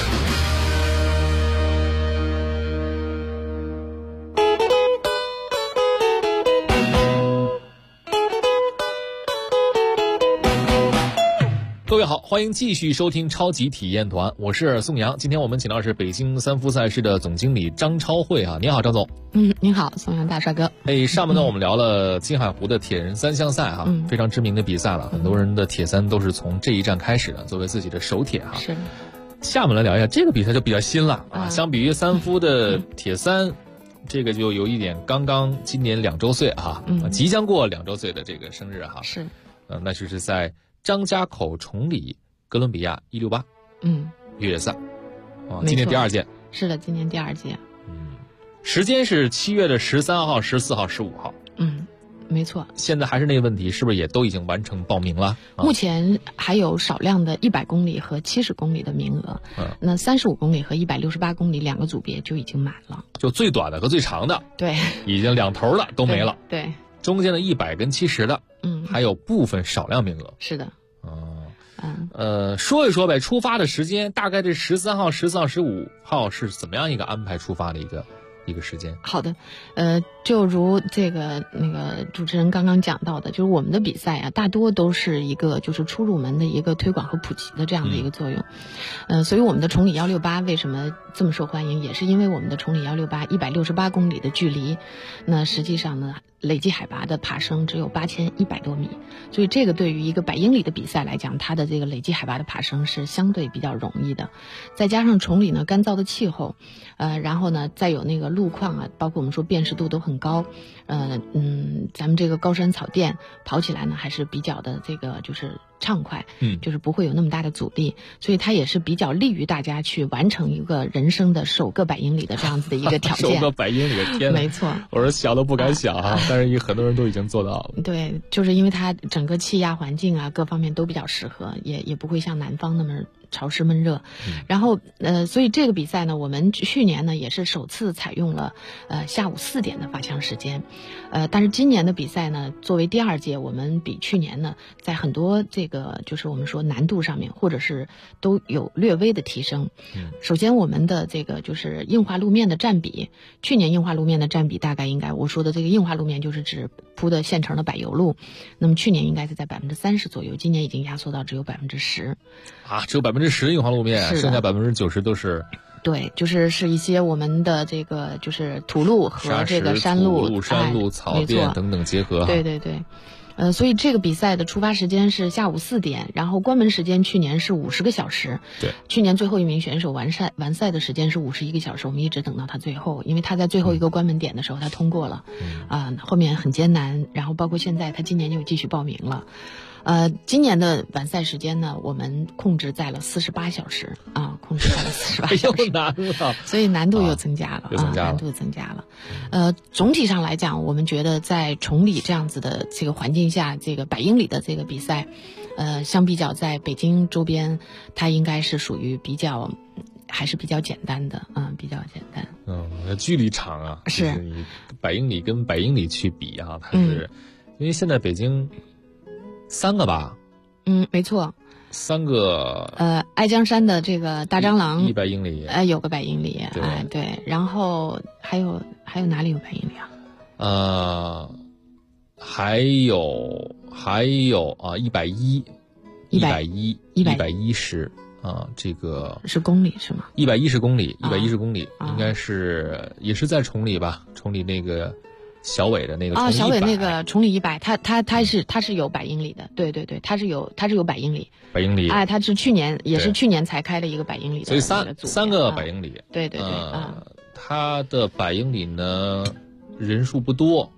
各位好，欢迎继续收听超级体验团，我是宋阳。今天我们请到的是北京三夫赛事的总经理张超慧啊，你好张总。 您好，宋阳大帅哥。 上半段我们聊了金海湖的铁人3项赛哈，非常知名的比赛了，很多人的铁三都是从这一站开始的，作为自己的首铁哈。 是。 下面来聊一下这个比赛就比较新了啊，相比于三夫的铁三，这个就有一点刚刚今年2周岁哈，即将过2周岁的这个生日哈。 是。 那就是在张家口崇礼哥伦比亚168越野赛今年第2届。 是的，今年第2届。 时间是7月13号、14号、15号。 没错。 现在还是那个问题，是不是也都已经完成报名了？ 目前还有少量的100公里和70公里的名额。那35公里和168公里2个组别就已经满了。 就最短的和最长的， 对， 已经两头了都没了。 对。 中间的100跟70的，还有部分少量名额。 是的。 说一说呗，出发的时间大概这13号、14号、15号是怎么样一个安排出发的一个时间？ 好的，就如那个主持人刚刚讲到的，就是我们的比赛啊，大多都是一个就是初入门的一个推广和普及的这样的一个作用。所以我们的崇礼168为什么这么受欢迎，也是因为我们的崇礼168 168公里的距离，那实际上呢，累计海拔的爬升只有8100多米，所以这个对于一个100英里的比赛来讲，它的这个累计海拔的爬升是相对比较容易的。再加上崇礼呢干燥的气候，然后呢再有那个路况啊，包括我们说辨识度都很高，咱们这个高山草甸跑起来呢还是比较的这个就是畅快，就是不会有那么大的阻力，所以它也是比较利于大家去完成一个人生的首个100英里的这样子的一个条件。 首个100英里的天， 没错， 我说想都不敢想啊，但是很多人都已经做到了。 对，就是因为它整个气压环境啊各方面都比较适合，也不会像南方那么潮湿闷热。然后所以这个比赛呢，我们去年呢也是首次采用了下午4点的发枪时间。但是今年的比赛呢，作为第2届，我们比去年呢在很多这个就是我们说难度上面，或者是都有略微的提升。首先我们的这个就是硬化路面的占比，去年硬化路面的占比大概应该，我说的这个硬化路面就是指铺的现成的柏油路，那么去年应该是在30%左右，今年已经压缩到只有10%。 啊，只有10%硬化路面，剩下90%都是。 对，就是一些我们的这个就是土路和这个山路、 草甸等等结合。 对对对，所以这个比赛的出发时间是下午4点，然后关门时间去年是50个小时。 对， 去年最后一名选手完赛的时间是51个小时，我们一直等到他最后，因为他在最后一个关门点的时候他通过了，后面很艰难，然后包括现在他今年又继续报名了。今年的完赛时间呢，我们控制在了48小时啊，控制在了48小时， 又难了， 所以难度又增加了，难度增加了。总体上来讲，我们觉得在崇礼这样子的这个环境下，这个100英里的这个比赛，相比较在北京周边，它应该是属于还是比较简单的，比较简单。 距离长啊， 是你100英里跟100英里去比啊，它是因为现在北京。3个吧， 没错 ，3个。 爱江山的这个大蟑螂 100英里， 有个100英里，对，然后还有哪里有100英里啊？还有110啊，这个是公里是吗 ？110公里，110公里，应该是也是在崇礼吧？崇礼那个。小伟的那个小伟那个崇礼100，他是有100英里的，对，他是有100英里 ，100英里， 他是去年才开了一个100英里的， 所以三个100英里， 对， 他的100英里呢人数不多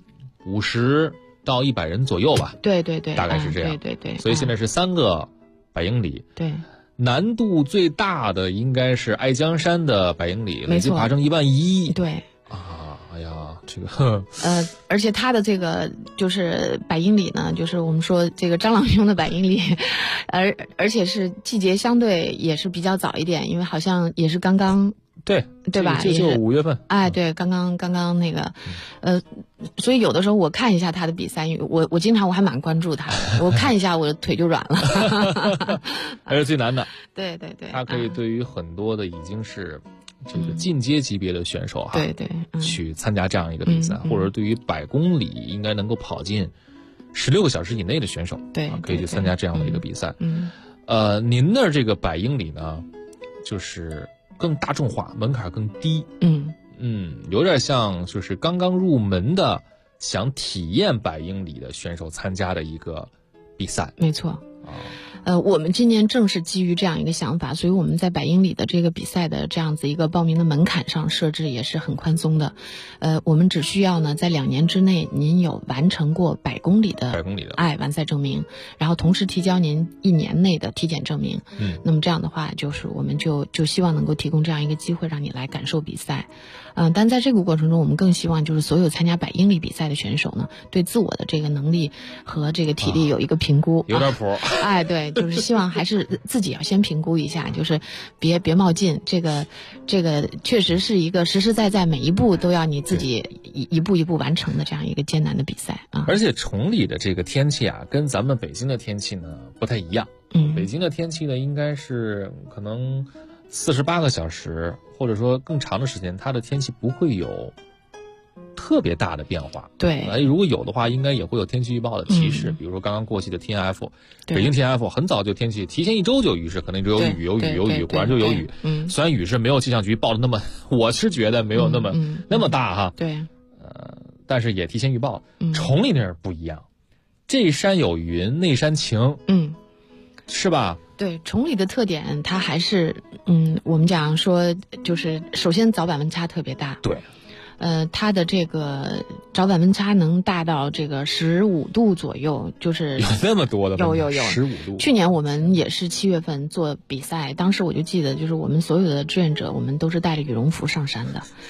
，50到100人左右吧， 对， 大概是这样， 对， 所以现在是3个100英里， 对， 难度最大的应该是爱江山的100英里，累计爬升11000， 对。 哎呀，这个而且他的这个就是100英里呢，就是我们说这个蟑螂兄的100英里，而且是季节相对也是比较早一点，因为好像也是刚刚对吧？ 就5月份， 对，刚刚那个，所以有的时候我看一下他的比赛，因为我经常我还蛮关注他的，我看一下我的腿就软了， 还是最难的， 对， 他可以对于很多的已经是。这个进阶级别的选手对， 去参加这样一个比赛，或者对于100公里应该能够跑进16个小时以内的选手， 对， 可以去参加这样的一个比赛。您的这个100英里呢，就是更大众化，门槛更低，有点像就是刚刚入门的想体验100英里的选手参加的一个比赛， 没错。我们今年正是基于这样一个想法，所以我们在100英里的这个比赛的这样子一个报名的门槛上设置也是很宽松的。我们只需要呢在2年之内您有完成过100公里的完赛证明，然后同时提交您1年内的体检证明。那么这样的话，就是我们就希望能够提供这样一个机会让你来感受比赛。但在这个过程中，我们更希望就是所有参加100英里比赛的选手呢，对自我的这个能力和这个体力有一个评估， 有点谱。 对，就是希望还是自己要先评估一下，就是别冒进。这个确实是一个实实在在每一步都要你自己一步一步完成的这样一个艰难的比赛啊。 而且崇礼的这个天气啊，跟咱们北京的天气呢不太一样。北京的天气呢，应该是可能48个小时，或者说更长的时间，它的天气不会有特别大的变化。 对， 如果有的话，应该也会有天气预报的提示，比如说刚刚过去的 TNF， 北京 TNF 很早就天气提前1周就有预示，可能就有雨，果然就有雨。虽然雨是没有气象局报的那么，我是觉得没有那么大哈。 对， 但是也提前预报。崇礼那儿不一样，这山有云，那山晴。是吧？ 对，崇礼的特点，它还是我们讲说，就是首先早晚温差特别大。 对。 它的这个早晚温差能大到这个15度左右，就是有那么多的有 15度。 去年我们也是7月份做比赛，当时我就记得，就是我们所有的志愿者，我们都是带着羽绒服上山的。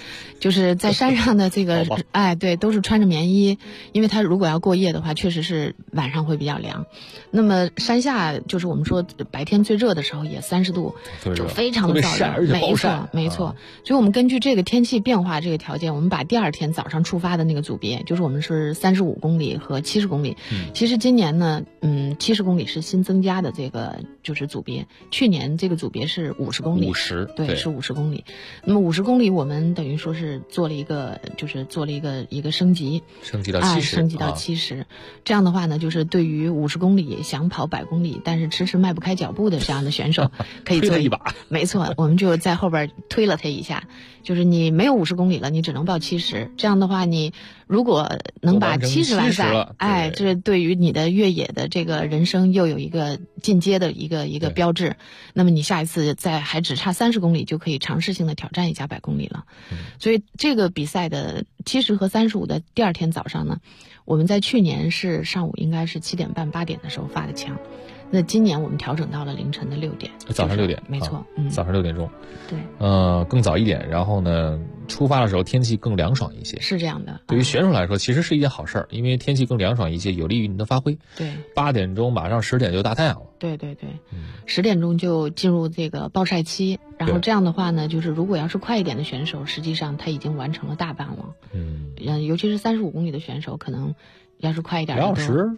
就是在山上的这个对，都是穿着棉衣，因为它如果要过夜的话，确实是晚上会比较凉。那么山下就是我们说白天最热的时候也30度，就非常的燥热，没错。所以我们根据这个天气变化这个条件，我们把第2天早上出发的那个组别，就是我们是35公里和70公里。其实今年呢，70公里是新增加的这个就是组别，去年这个组别是50公里，对，是50公里。那么50公里我们等于说是做了一个升级到70，这样的话呢，就是对于50公里想跑100公里但是迟迟迈不开脚步的这样的选手，可以做一把。 没错，我们就在后边推了他一下，就是你没有50公里了，你只能报70。这样的话，你如果能把70完赛，这对于你的越野的这个人生又有一个进阶的一个标志。那么你下一次还只差30公里就可以尝试性的挑战一下100公里了。所以这个比赛的70和35的第2天早上呢，我们在去年是上午应该是7点半8点的时候发的枪，那今年我们调整到了凌晨的6点， 早上6点， 没错， 早上6点钟， 对， 更早一点。然后呢，出发的时候天气更凉爽一些， 是这样的。 对于选手来说，其实是一件好事儿，因为天气更凉爽一些，有利于你的发挥。 对 ，8点钟马上10点就大太阳了。 对，10点钟就进入这个暴晒期，然后这样的话呢，就是如果要是快一点的选手，实际上他已经完成了大半了。尤其是35公里的选手，可能要是快一点的 2小时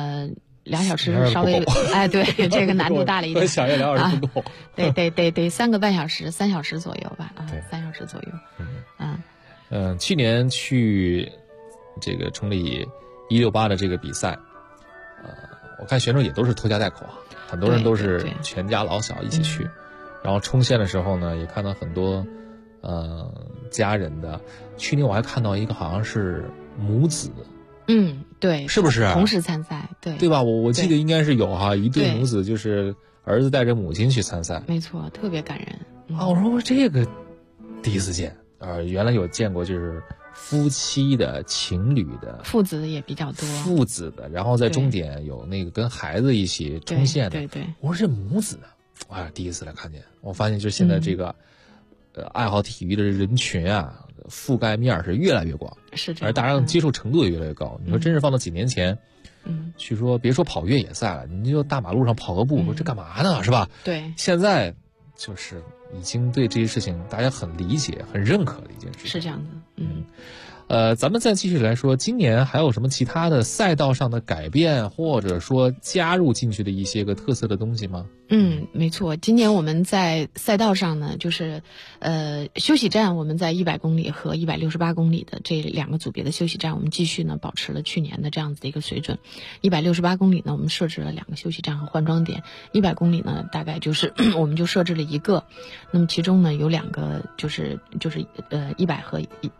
，2小时稍微对，这个难度大了一点。 想要2小时不够， 得3个半小时，3小时左右吧，3小时左右。 去年去这个崇礼168的这个比赛，我看选手也都是拖家带口，很多人都是全家老小一起去，然后冲线的时候呢，也看到很多家人的。去年我还看到一个好像是母子。 对， 是不是同时参赛？ 对吧？我记得应该是有一对母子，就是儿子带着母亲去参赛， 没错，特别感人我说这个第一次见，原来有见过，就是夫妻的、情侣的， 父子也比较多， 父子的，然后在终点有那个跟孩子一起冲线的， 对。 我说这母子的，第一次来看见，我发现就是现在这个爱好体育的人群啊。覆盖面是越来越广， 是这样， 而大家接受程度也越来越高。你说真是放到几年前，去说别说跑越野赛了，你就大马路上跑个步，说这干嘛呢？是吧？ 对， 现在就是已经对这些事情大家很理解、很认可的一件事情。 是这样的， 咱们再继续来说，今年还有什么其他的赛道上的改变，或者说加入进去的一些个特色的东西吗？ 没错，今年我们在赛道上呢，就是休息站，我们在100公里和168公里的这2个组别的休息站，我们继续呢保持了去年的这样子的一个水准。168公里呢，我们设置了2个休息站和换装点；100公里呢，大概就是我们就设置了1个。那么其中呢有2个就是100和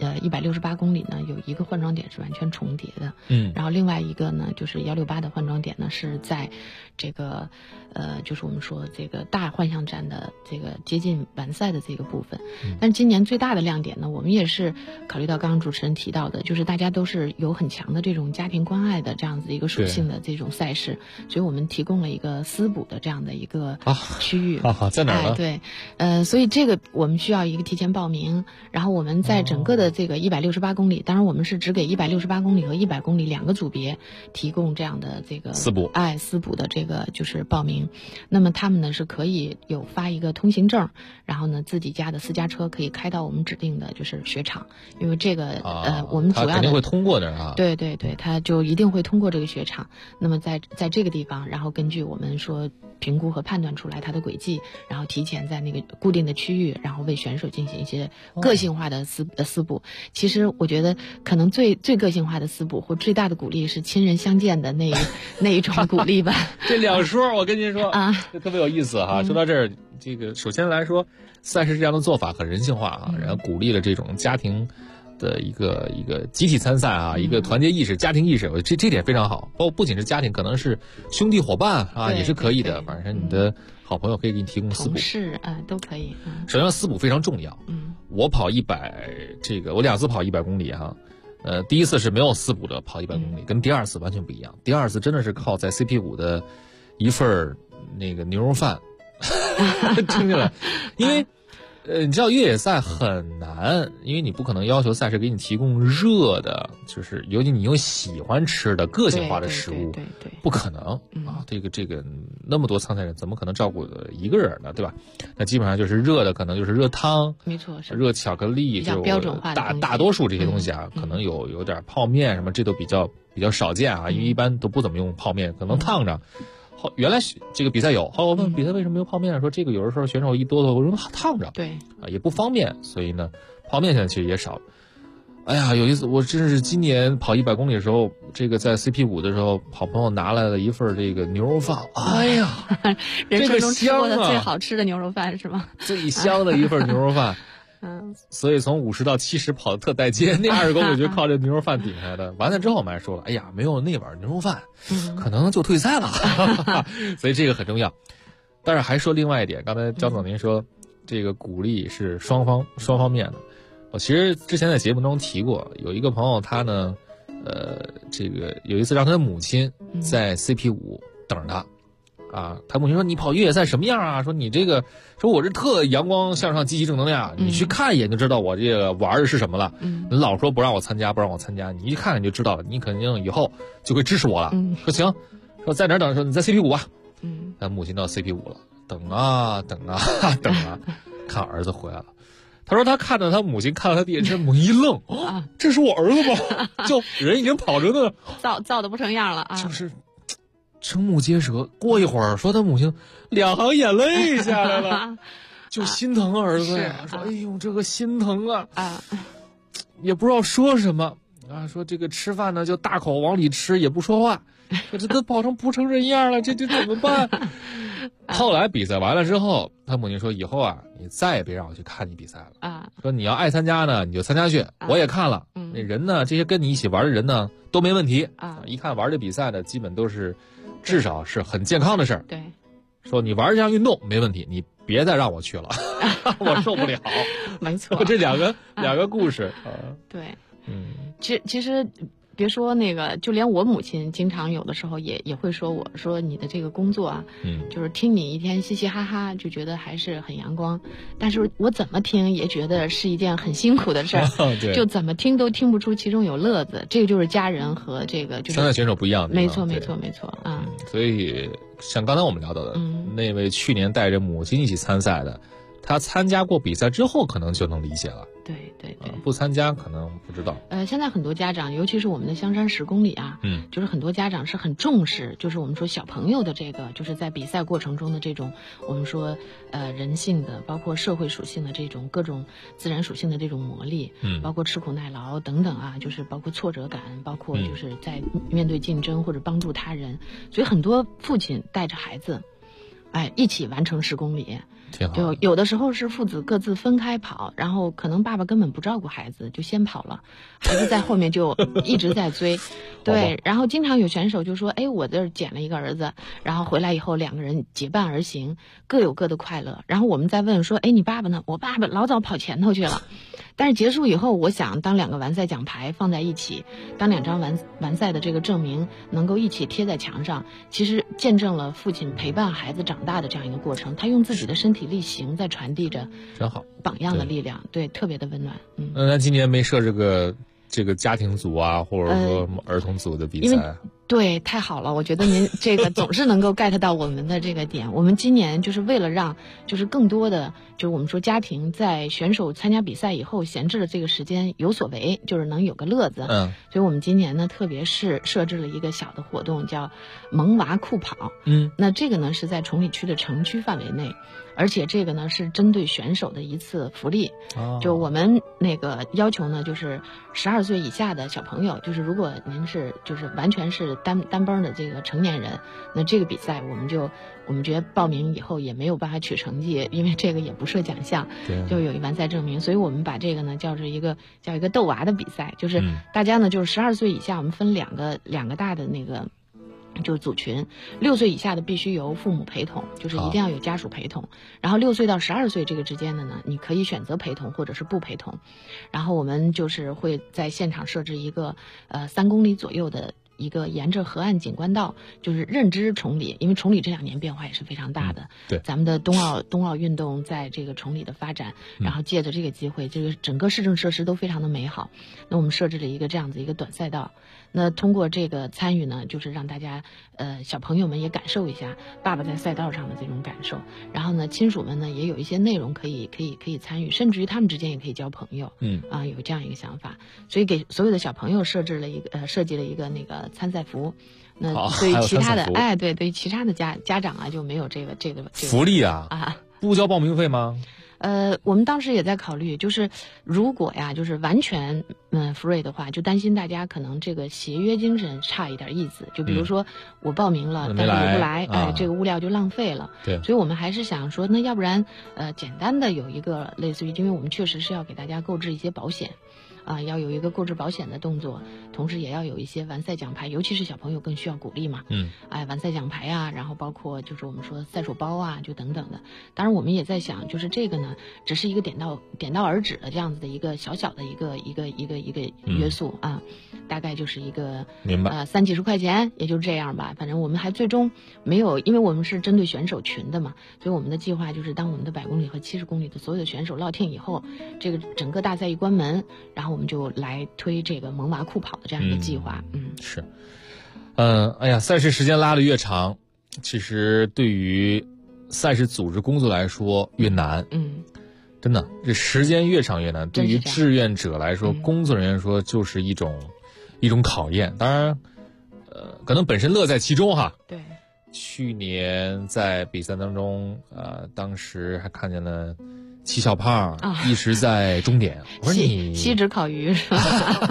168公里呢有1个换装点是完全重叠的，然后另外一个呢就是168的换装点呢是在这个就是我们说这个大换向站的这个接近完赛的这个部分。但今年最大的亮点呢，我们也是考虑到刚刚主持人提到的，就是大家都是有很强的这种家庭关爱的这样子一个属性的这种赛事，所以我们提供了一个私补的这样的一个区域。 在哪儿呢？ 对，所以这个我们需要一个提前报名，然后我们在整个的这个168公里，当然我们是只给168公里和100公里2个组别提供这样的这个私补的这个就是报名。那么他们呢是可以有发一个通行证，然后呢自己家的私家车可以开到我们指定的就是雪场，因为这个我们主要的他肯定会通过的啊。 对，他就一定会通过这个雪场。那么在这个地方，然后根据我们说评估和判断出来它的轨迹，然后提前在那个固定的区域，然后为选手进行一些个性化的私补。其实我觉得可能最个性化的私补或最大的鼓励是亲人相见的那一种鼓励吧。 这两说我跟您说这特别有意思哈。说到这儿，这个首先来说，赛事这样的做法很人性化啊，然后鼓励了这种家庭的一个集体参赛啊，一个团结意识、家庭意识，这点非常好。包括不仅是家庭，可能是兄弟伙伴啊，也是可以的。反正你的好朋友可以给你提供私补， 同事都可以。 首先私补非常重要。我跑100，我2次跑100公里哈。第一次是没有私补的跑100公里，跟第2次完全不一样。第2次真的是靠在 CP5 的一份那个牛肉饭撑下来，因为你知道越野赛很难，因为你不可能要求赛事给你提供热的，就是尤其你又喜欢吃的个性化的食物， 对， 不可能啊！这个那么多参赛人，怎么可能照顾一个人呢？对吧？那基本上就是热的，可能就是热汤， 没错，是热巧克力， 比较标准化的大多数这些东西啊，可能有点泡面什么，这都比较少见啊，因为一般都不怎么用泡面，可能烫着。原来这个比赛有，我问比赛为什么没有泡面，说这个有的时候选手一哆嗦，我说烫着， 对啊也不方便，所以呢，泡面现在其实也少。哎呀，有一次我真是今年跑100公里的时候，这个在 CP5 的时候，好朋友拿来了一份这个牛肉饭，哎呀， 人生中吃过的最好吃的牛肉饭是吗？ 最香的一份牛肉饭。所以从50到70跑的特带劲，那20公里就靠这牛肉饭顶下来的。完了之后我们还说了，哎呀，没有那碗牛肉饭，可能就退赛了。所以这个很重要。但是还说另外一点，刚才焦总您说，这个鼓励是双方面的。我其实之前在节目中提过，有一个朋友他呢，这个有一次让他的母亲在 CP5 等着他。啊，他母亲说你跑越野赛什么样啊？说你这个，说我这特阳光向上、积极正能量，你去看一眼就知道我这个玩的是什么了。你老说不让我参加，你一看你就知道了，你肯定以后就会支持我了。说行，说在哪儿等？说你在 CP5 吧。他母亲到 CP5 了，等啊，看儿子回来了。他说他看到他母亲看到他弟，这母亲一愣，这是我儿子吗？就人已经跑着呢， 造的不成样了啊， 就是。瞠目结舌，过一会儿说他母亲2行眼泪下来了，就心疼儿子呀，说哎呦这个心疼啊，也不知道说什么啊，说这个吃饭呢就大口往里吃也不说话，说这都跑成不成人样了，这怎么办？后来比赛完了之后，他母亲说以后啊你再也别让我去看你比赛了啊，说你要爱参加呢你就参加去，我也看了，那人呢这些跟你一起玩的人呢都没问题啊，一看玩这比赛呢基本都是至少是很健康的事儿。 对， 说你玩这项运动没问题，你别再让我去了，我受不了。 没错， 这两个故事啊。 对，其实别说那个，就连我母亲经常有的时候也会说我说你的这个工作啊，就是听你一天嘻嘻哈哈，就觉得还是很阳光，但是我怎么听也觉得是一件很辛苦的事儿，就怎么听都听不出其中有乐子。这个就是家人和这个就是参赛选手不一样的。 没错啊。 所以像刚才我们聊到的，那位去年带着母亲一起参赛的，他参加过比赛之后可能就能理解了。 对， 不参加可能不知道。 现在很多家长，尤其是我们的香山10公里啊，就是很多家长是很重视，就是我们说小朋友的这个，就是在比赛过程中的这种，我们说人性的，包括社会属性的这种各种自然属性的这种磨砺，包括吃苦耐劳等等啊，就是包括挫折感，包括就是在面对竞争或者帮助他人，所以很多父亲带着孩子，一起完成10公里。就有的时候是父子各自分开跑，然后可能爸爸根本不照顾孩子，就先跑了，孩子在后面就一直在追。对，然后经常有选手就说，我这儿捡了一个儿子，然后回来以后2个人结伴而行，各有各的快乐。然后我们再问说，你爸爸呢？我爸爸老早跑前头去了。但是结束以后，我想当2个完赛奖牌放在一起，当2张完赛的这个证明能够一起贴在墙上，其实见证了父亲陪伴孩子长大的这样一个过程。他用自己的身体力行在传递着真好榜样的力量，对，特别的温暖。 那今年没设这个家庭组啊，或者说儿童组的比赛？ 对，太好了！我觉得您这个总是能够 get 到我们的这个点。我们今年就是为了让就是更多的就是我们说家庭在选手参加比赛以后闲置的这个时间有所为，就是能有个乐子。所以我们今年呢特别是设置了一个小的活动，叫萌娃酷跑。那这个呢是在崇礼区的城区范围内，而且这个呢是针对选手的一次福利。就我们那个要求呢，就是12岁以下的小朋友，就是如果您是就是完全是单帮的这个成年人，那这个比赛我们觉得报名以后也没有办法取成绩，因为这个也不设奖项，就有一完赛证明，所以我们把这个呢叫一个逗娃的比赛，就是大家呢就是12岁以下，我们分两个大的那个。就是组群，6岁以下的必须由父母陪同，就是一定要有家属陪同。然后6岁到12岁这个之间的呢，你可以选择陪同或者是不陪同。然后我们就是会在现场设置一个3公里左右的一个沿着河岸景观道，就是认知崇礼，因为崇礼这2年变化也是非常大的。 对， 咱们的冬奥运动在这个崇礼的发展，然后借着这个机会，这个整个市政设施都非常的美好。那我们设置了一个这样子一个短赛道，那通过这个参与呢，就是让大家小朋友们也感受一下爸爸在赛道上的这种感受，然后呢，亲属们呢也有一些内容可以参与，甚至于他们之间也可以交朋友。有这样一个想法，所以给所有的小朋友设计了一个那个参赛服。那对于其他的对于其他的家长啊就没有这个福利啊，不交报名费吗？ 我们当时也在考虑，就是如果呀，就是完全free 的话，就担心大家可能这个协约精神差一点意思。就比如说我报名了，但是我不来，这个物料就浪费了。 对， 所以我们还是想说，那要不然简单的有一个类似于，因为我们确实是要给大家购置一些保险。要有一个购置保险的动作，同时也要有一些完赛奖牌，尤其是小朋友更需要鼓励嘛。完赛奖牌啊，然后包括就是我们说赛手包啊，就等等的。当然，我们也在想，就是这个呢，只是一个点到而止的这样子的一个小小的一个约束啊，大概就是一个明白 30几块钱，也就这样吧。反正我们还最终没有，因为我们是针对选手群的嘛，所以我们的计划就是当我们的100公里和70公里的所有的选手落听以后，这个整个大赛一关门，然后我们就来推这个萌娃酷跑的这样一个计划。 是，赛事时间拉得越长，其实对于赛事组织工作来说越难。真的，这时间越长越难。对于志愿者来说，工作人员说就是一种考验。当然，可能本身乐在其中哈。 对。 去年在比赛当中，当时还看见了齐小胖一直在终点。我说你锡纸烤鱼是吧？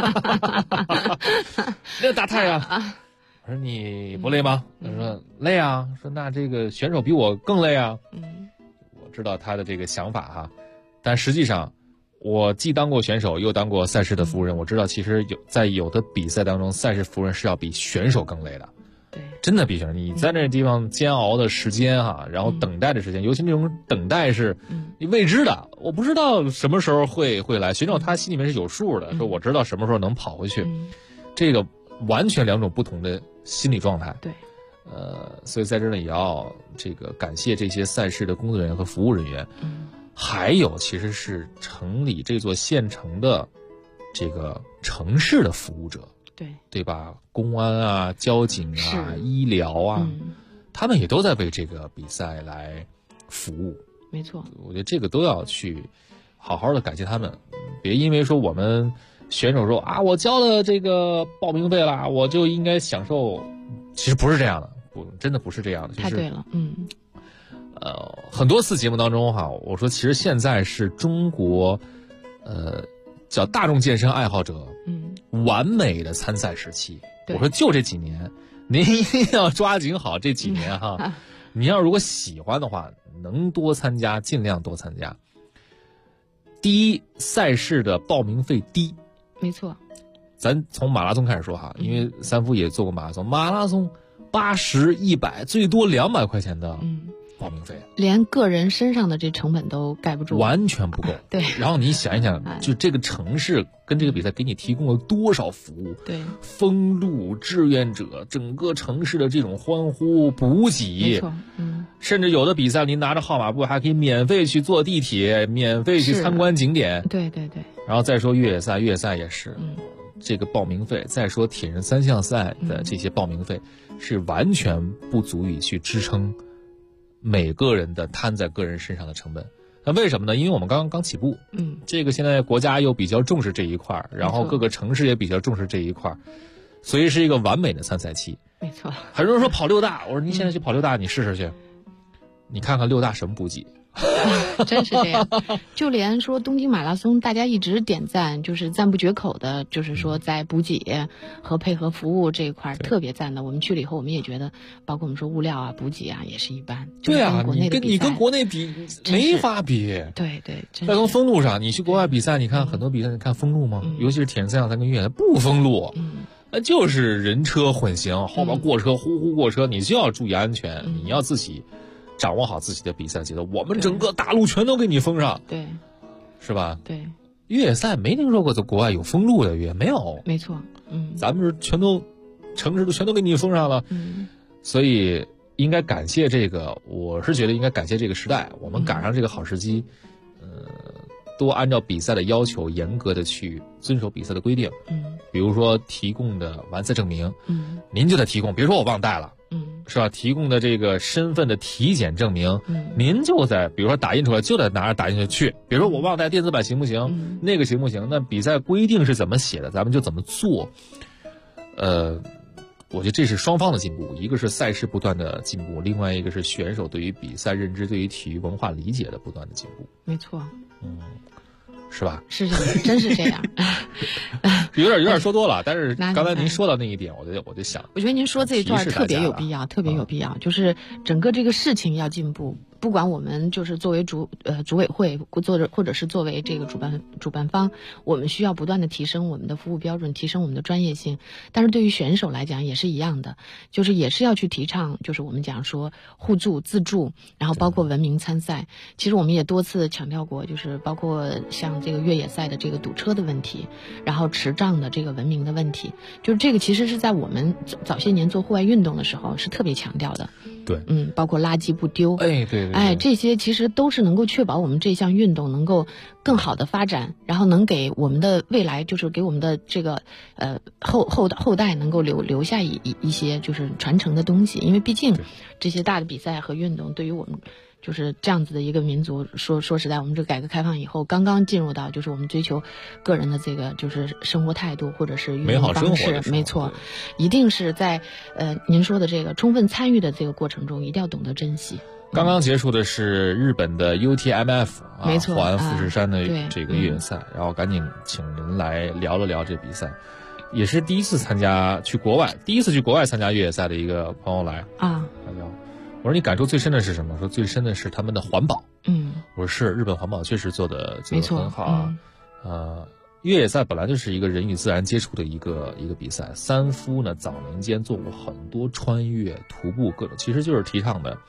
那大太阳。我说你不累吗？他说累啊。说那这个选手比我更累啊。我知道他的这个想法哈，但实际上我既当过选手又当过赛事的服务人，我知道其实在有的比赛当中，赛事服务人是要比选手更累的。 对， 真的比选手，你在那个地方煎熬的时间哈，然后等待的时间，尤其那种等待是你未知的，我不知道什么时候会来。选手他心里面是有数的，说我知道什么时候能跑回去，这个完全2种不同的心理状态。 对， 所以在这呢也要这个感谢这些赛事的工作人员和服务人员，还有其实是城里这座县城的这个城市的服务者。对吧？公安啊、交警啊、医疗啊，他们也都在为这个比赛来服务。 没错， 我觉得这个都要去好好的感谢他们，别因为说我们选手说我交了这个报名费了，我就应该享受，其实不是这样的，真的不是这样的。 太对了， 很多次节目当中哈，我说其实现在是中国，叫大众健身爱好者，完美的参赛时期。我说就这几年，您一定要抓紧好这几年哈。你要如果喜欢的话，能多参加，尽量多参加。第一，赛事的报名费低， 没错。 咱从马拉松开始说哈，因为三夫也做过马拉松，马拉松80、100，最多200块钱的报名费， 连个人身上的这成本都盖不住， 完全不够。 对， 然后你想一想，就这个城市跟这个比赛给你提供了多少服务？ 对， 封路、志愿者，整个城市的这种欢呼补给， 没错， 甚至有的比赛您拿着号码布还可以免费去坐地铁，免费去参观景点。 对对对。 然后再说越野赛也是，这个报名费，再说铁人3项赛的这些报名费，是完全不足以去支撑每个人的摊在个人身上的成本。那为什么呢？因为我们刚起步，这个现在国家又比较重视这一块，然后各个城市也比较重视这一块，所以是一个完美的参赛期。 没错。 很多人说跑6大，我说您现在去跑6大，你试试去，你看看6大什么补给。 真是这样，就连说东京马拉松，大家一直点赞，就是赞不绝口的，就是说在补给和配合服务这一块特别赞的。我们去了以后，我们也觉得，包括我们说物料啊、补给啊，也是一般。 对啊， 就是你跟国内比没法比。 对对。 再从封路上，你去国外比赛，你看很多比赛，你看封路吗？尤其是铁人3项赛跟越野，不封路。那就是人车混行，后边过车呼呼过车，你就要注意安全，你要自己掌握好自己的比赛节奏。我们整个大路全都给你封上， 对， 是吧？ 对， 越野赛没听说过在国外有封路的越野，没有。 没错， 咱们是全都城市都全都给你封上了。所以应该感谢这个，我是觉得应该感谢这个时代，我们赶上这个好时机，多按照比赛的要求严格的去遵守比赛的规定。比如说提供的完赛证明，您就得提供，比如说我忘带了，是吧？提供的这个身份的体检证明，您就在比如说打印出来就得拿着打印去。比如说我忘带电子版行不行？那个行不行？那比赛规定是怎么写的，咱们就怎么做。我觉得这是双方的进步，一个是赛事不断的进步，另外一个是选手对于比赛认知、对于体育文化理解的不断的进步。 没错。 是吧？ 是这样，真是这样。 有点说多了，但是刚才您说到那一点，我就想， 我觉得您说这一段特别有必要，特别有必要，就是整个这个事情要进步。不管我们就是作为组委会或者是作为这个主办方，我们需要不断的提升我们的服务标准，提升我们的专业性。但是对于选手来讲也是一样的，就是也是要去提倡，就是我们讲说互助自助，然后包括文明参赛。其实我们也多次强调过，就是包括像这个越野赛的这个堵车的问题，然后持杖的这个文明的问题，就是这个其实是在我们早些年做户外运动的时候是特别强调的。 对， 包括垃圾不丢， 对， 这些其实都是能够确保我们这项运动能够更好的发展，然后能给我们的未来，就是给我们的这个后代能够留下一些就是传承的东西。因为毕竟这些大的比赛和运动对于我们就是这样子的一个民族，说实在，我们这个改革开放以后刚刚进入到就是我们追求个人的这个就是生活态度或者是运动方式，没错，一定是在您说的这个充分参与的这个过程中一定要懂得珍惜。 刚刚结束的是日本的 UTMF 没错， 环富士山的这个越野赛，然后赶紧请人来聊了聊这比赛，也是第一次去国外参加越野赛的一个朋友来聊。我说你感受最深的是什么？说最深的是他们的环保。我说是，日本环保确实做得很好啊。越野赛本来就是一个人与自然接触的一个比赛。三夫呢早年间做过很多穿越、徒步各种，其实就是提倡的。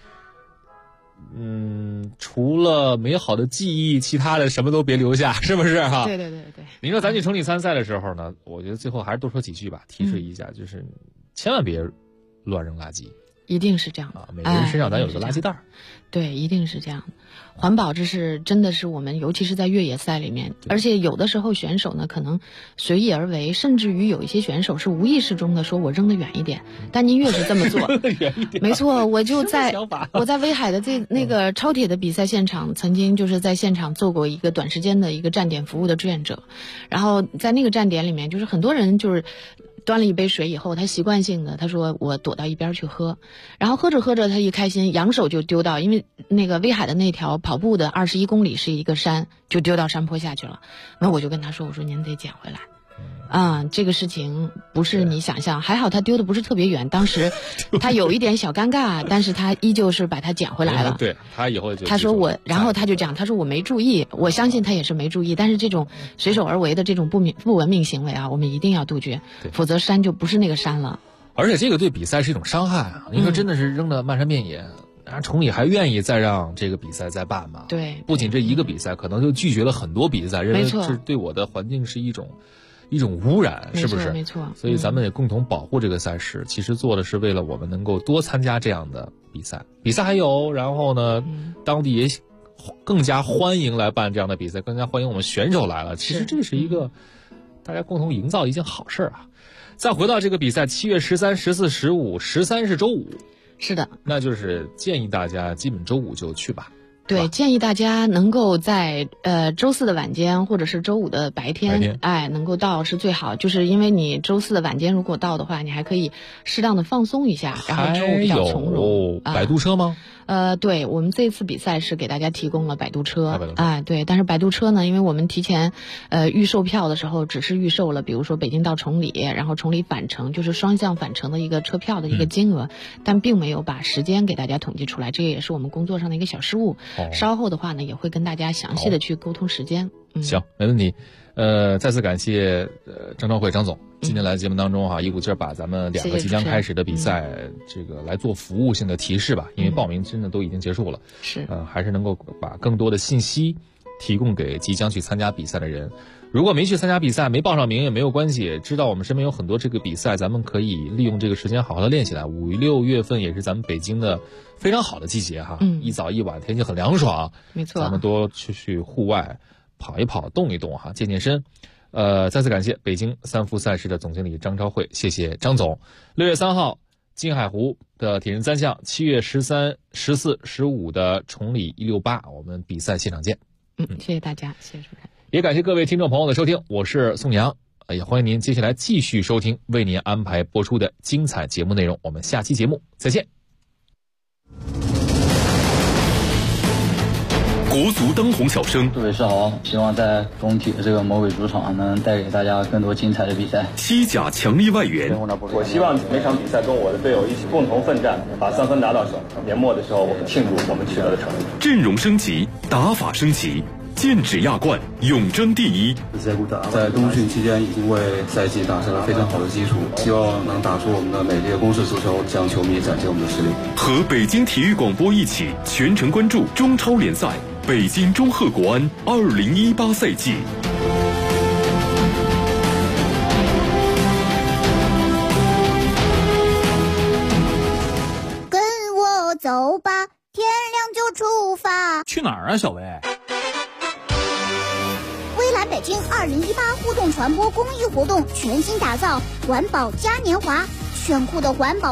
除了美好的记忆，其他的什么都别留下，是不是哈？ 对。 您说咱去城里参赛的时候呢，我觉得最后还是多说几句吧，提示一下，就是千万别乱扔垃圾。 一定是这样每个人身上咱有个垃圾袋。 对，一定是这样。环保这是真的是我们，尤其是在越野赛里面，而且有的时候选手呢可能随意而为，甚至于有一些选手是无意识中的说我扔得远一点，但您越是这么做远一点， 没错，我在威海的那个超铁的比赛现场，曾经就是在现场做过一个短时间的一个站点服务的志愿者，然后在那个站点里面，就是很多人就是端了一杯水以后，他习惯性的他说我躲到一边去喝，然后喝着喝着他一开心，扬手就丢到，因为那个威海的那条跑步的21公里是一个山，就丢到山坡下去了。那我就跟他说，我说您得捡回来。这个事情不是你想象，还好他丢的不是特别远，当时他有一点小尴尬，但是他依旧是把它捡回来了。 对，他以后就他说然后他就讲，他说我没注意，我相信他也是没注意，但是这种随手而为的这种不文明行为啊，我们一定要杜绝，否则山就不是那个山了。 而且这个对比赛是一种伤害啊！你说真的是扔的漫山遍野，崇礼还愿意再让这个比赛再办吗？ 对， 不仅这一个比赛，可能就拒绝了很多比赛，认为这对我的环境是一种污染，是不是？ 没错。 所以咱们也共同保护这个赛事，其实做的是为了我们能够多参加这样的比赛。比赛还有，然后呢，当地也更加欢迎来办这样的比赛，更加欢迎我们选手来了。其实这是一个大家共同营造一件好事啊。再回到这个比赛，7月13、14、15、13是周五。 是的， 那就是建议大家基本周五就去吧。 对，建议大家能够在周4的晚间或者是周5的白天，能够到是最好。就是因为你周4的晚间如果到的话，你还可以适当的放松一下，然后周5比较从容。 摆渡车吗？ 对，我们这次比赛是给大家提供了摆渡车，对，但是摆渡车呢，因为我们提前预售票的时候只是预售了，比如说北京到崇礼，然后崇礼返程，就是双向返程的一个车票的一个金额，但并没有把时间给大家统计出来，这也是我们工作上的一个小失误。稍后的话呢，也会跟大家详细的去沟通时间。 行，没问题。再次感谢张昭慧张总今天来节目当中一股劲儿把咱们2个即将开始的比赛这个来做服务性的提示吧，因为报名真的都已经结束了， 是还是能够把更多的信息提供给即将去参加比赛的人。如果没去参加比赛，没报上名也没有关系，知道我们身边有很多这个比赛，咱们可以利用这个时间好好的练起来。5、6月份也是咱们北京的非常好的季节哈，一早一晚天气很凉爽， 没错， 咱们多去户外跑一跑，动一动哈，健健身。再次感谢北京3副赛事的总经理张超慧，谢谢张总。6月3号金海湖的铁人3项，7月13、14、15的崇礼168，我们比赛现场见。 谢谢大家，谢谢收看。 也感谢各位听众朋友的收听，我是宋阳，也欢迎您接下来继续收听为您安排播出的精彩节目内容，我们下期节目再见。 国足当红小生， 杜伟世豪希望在中体的这个魔鬼主场能带给大家更多精彩的比赛。 西甲强力外援， 我希望每场比赛跟我的队友一起共同奋战，把3分拿到手。年末的时候，我们庆祝我们取得的成绩。 阵容升级，打法升级，剑指亚冠，永争第一。 在冬训期间已经为赛季打下了非常好的基础，希望能打出我们的美丽的攻势足球，向球迷展现我们的实力。 和北京体育广播一起全程关注中超联赛，北京中赫国安2018赛季。 跟我走吧，天亮就出发。 去哪儿啊，小薇？ 微蓝北京2018互动传播公益活动全新打造环保嘉年华，炫酷的环保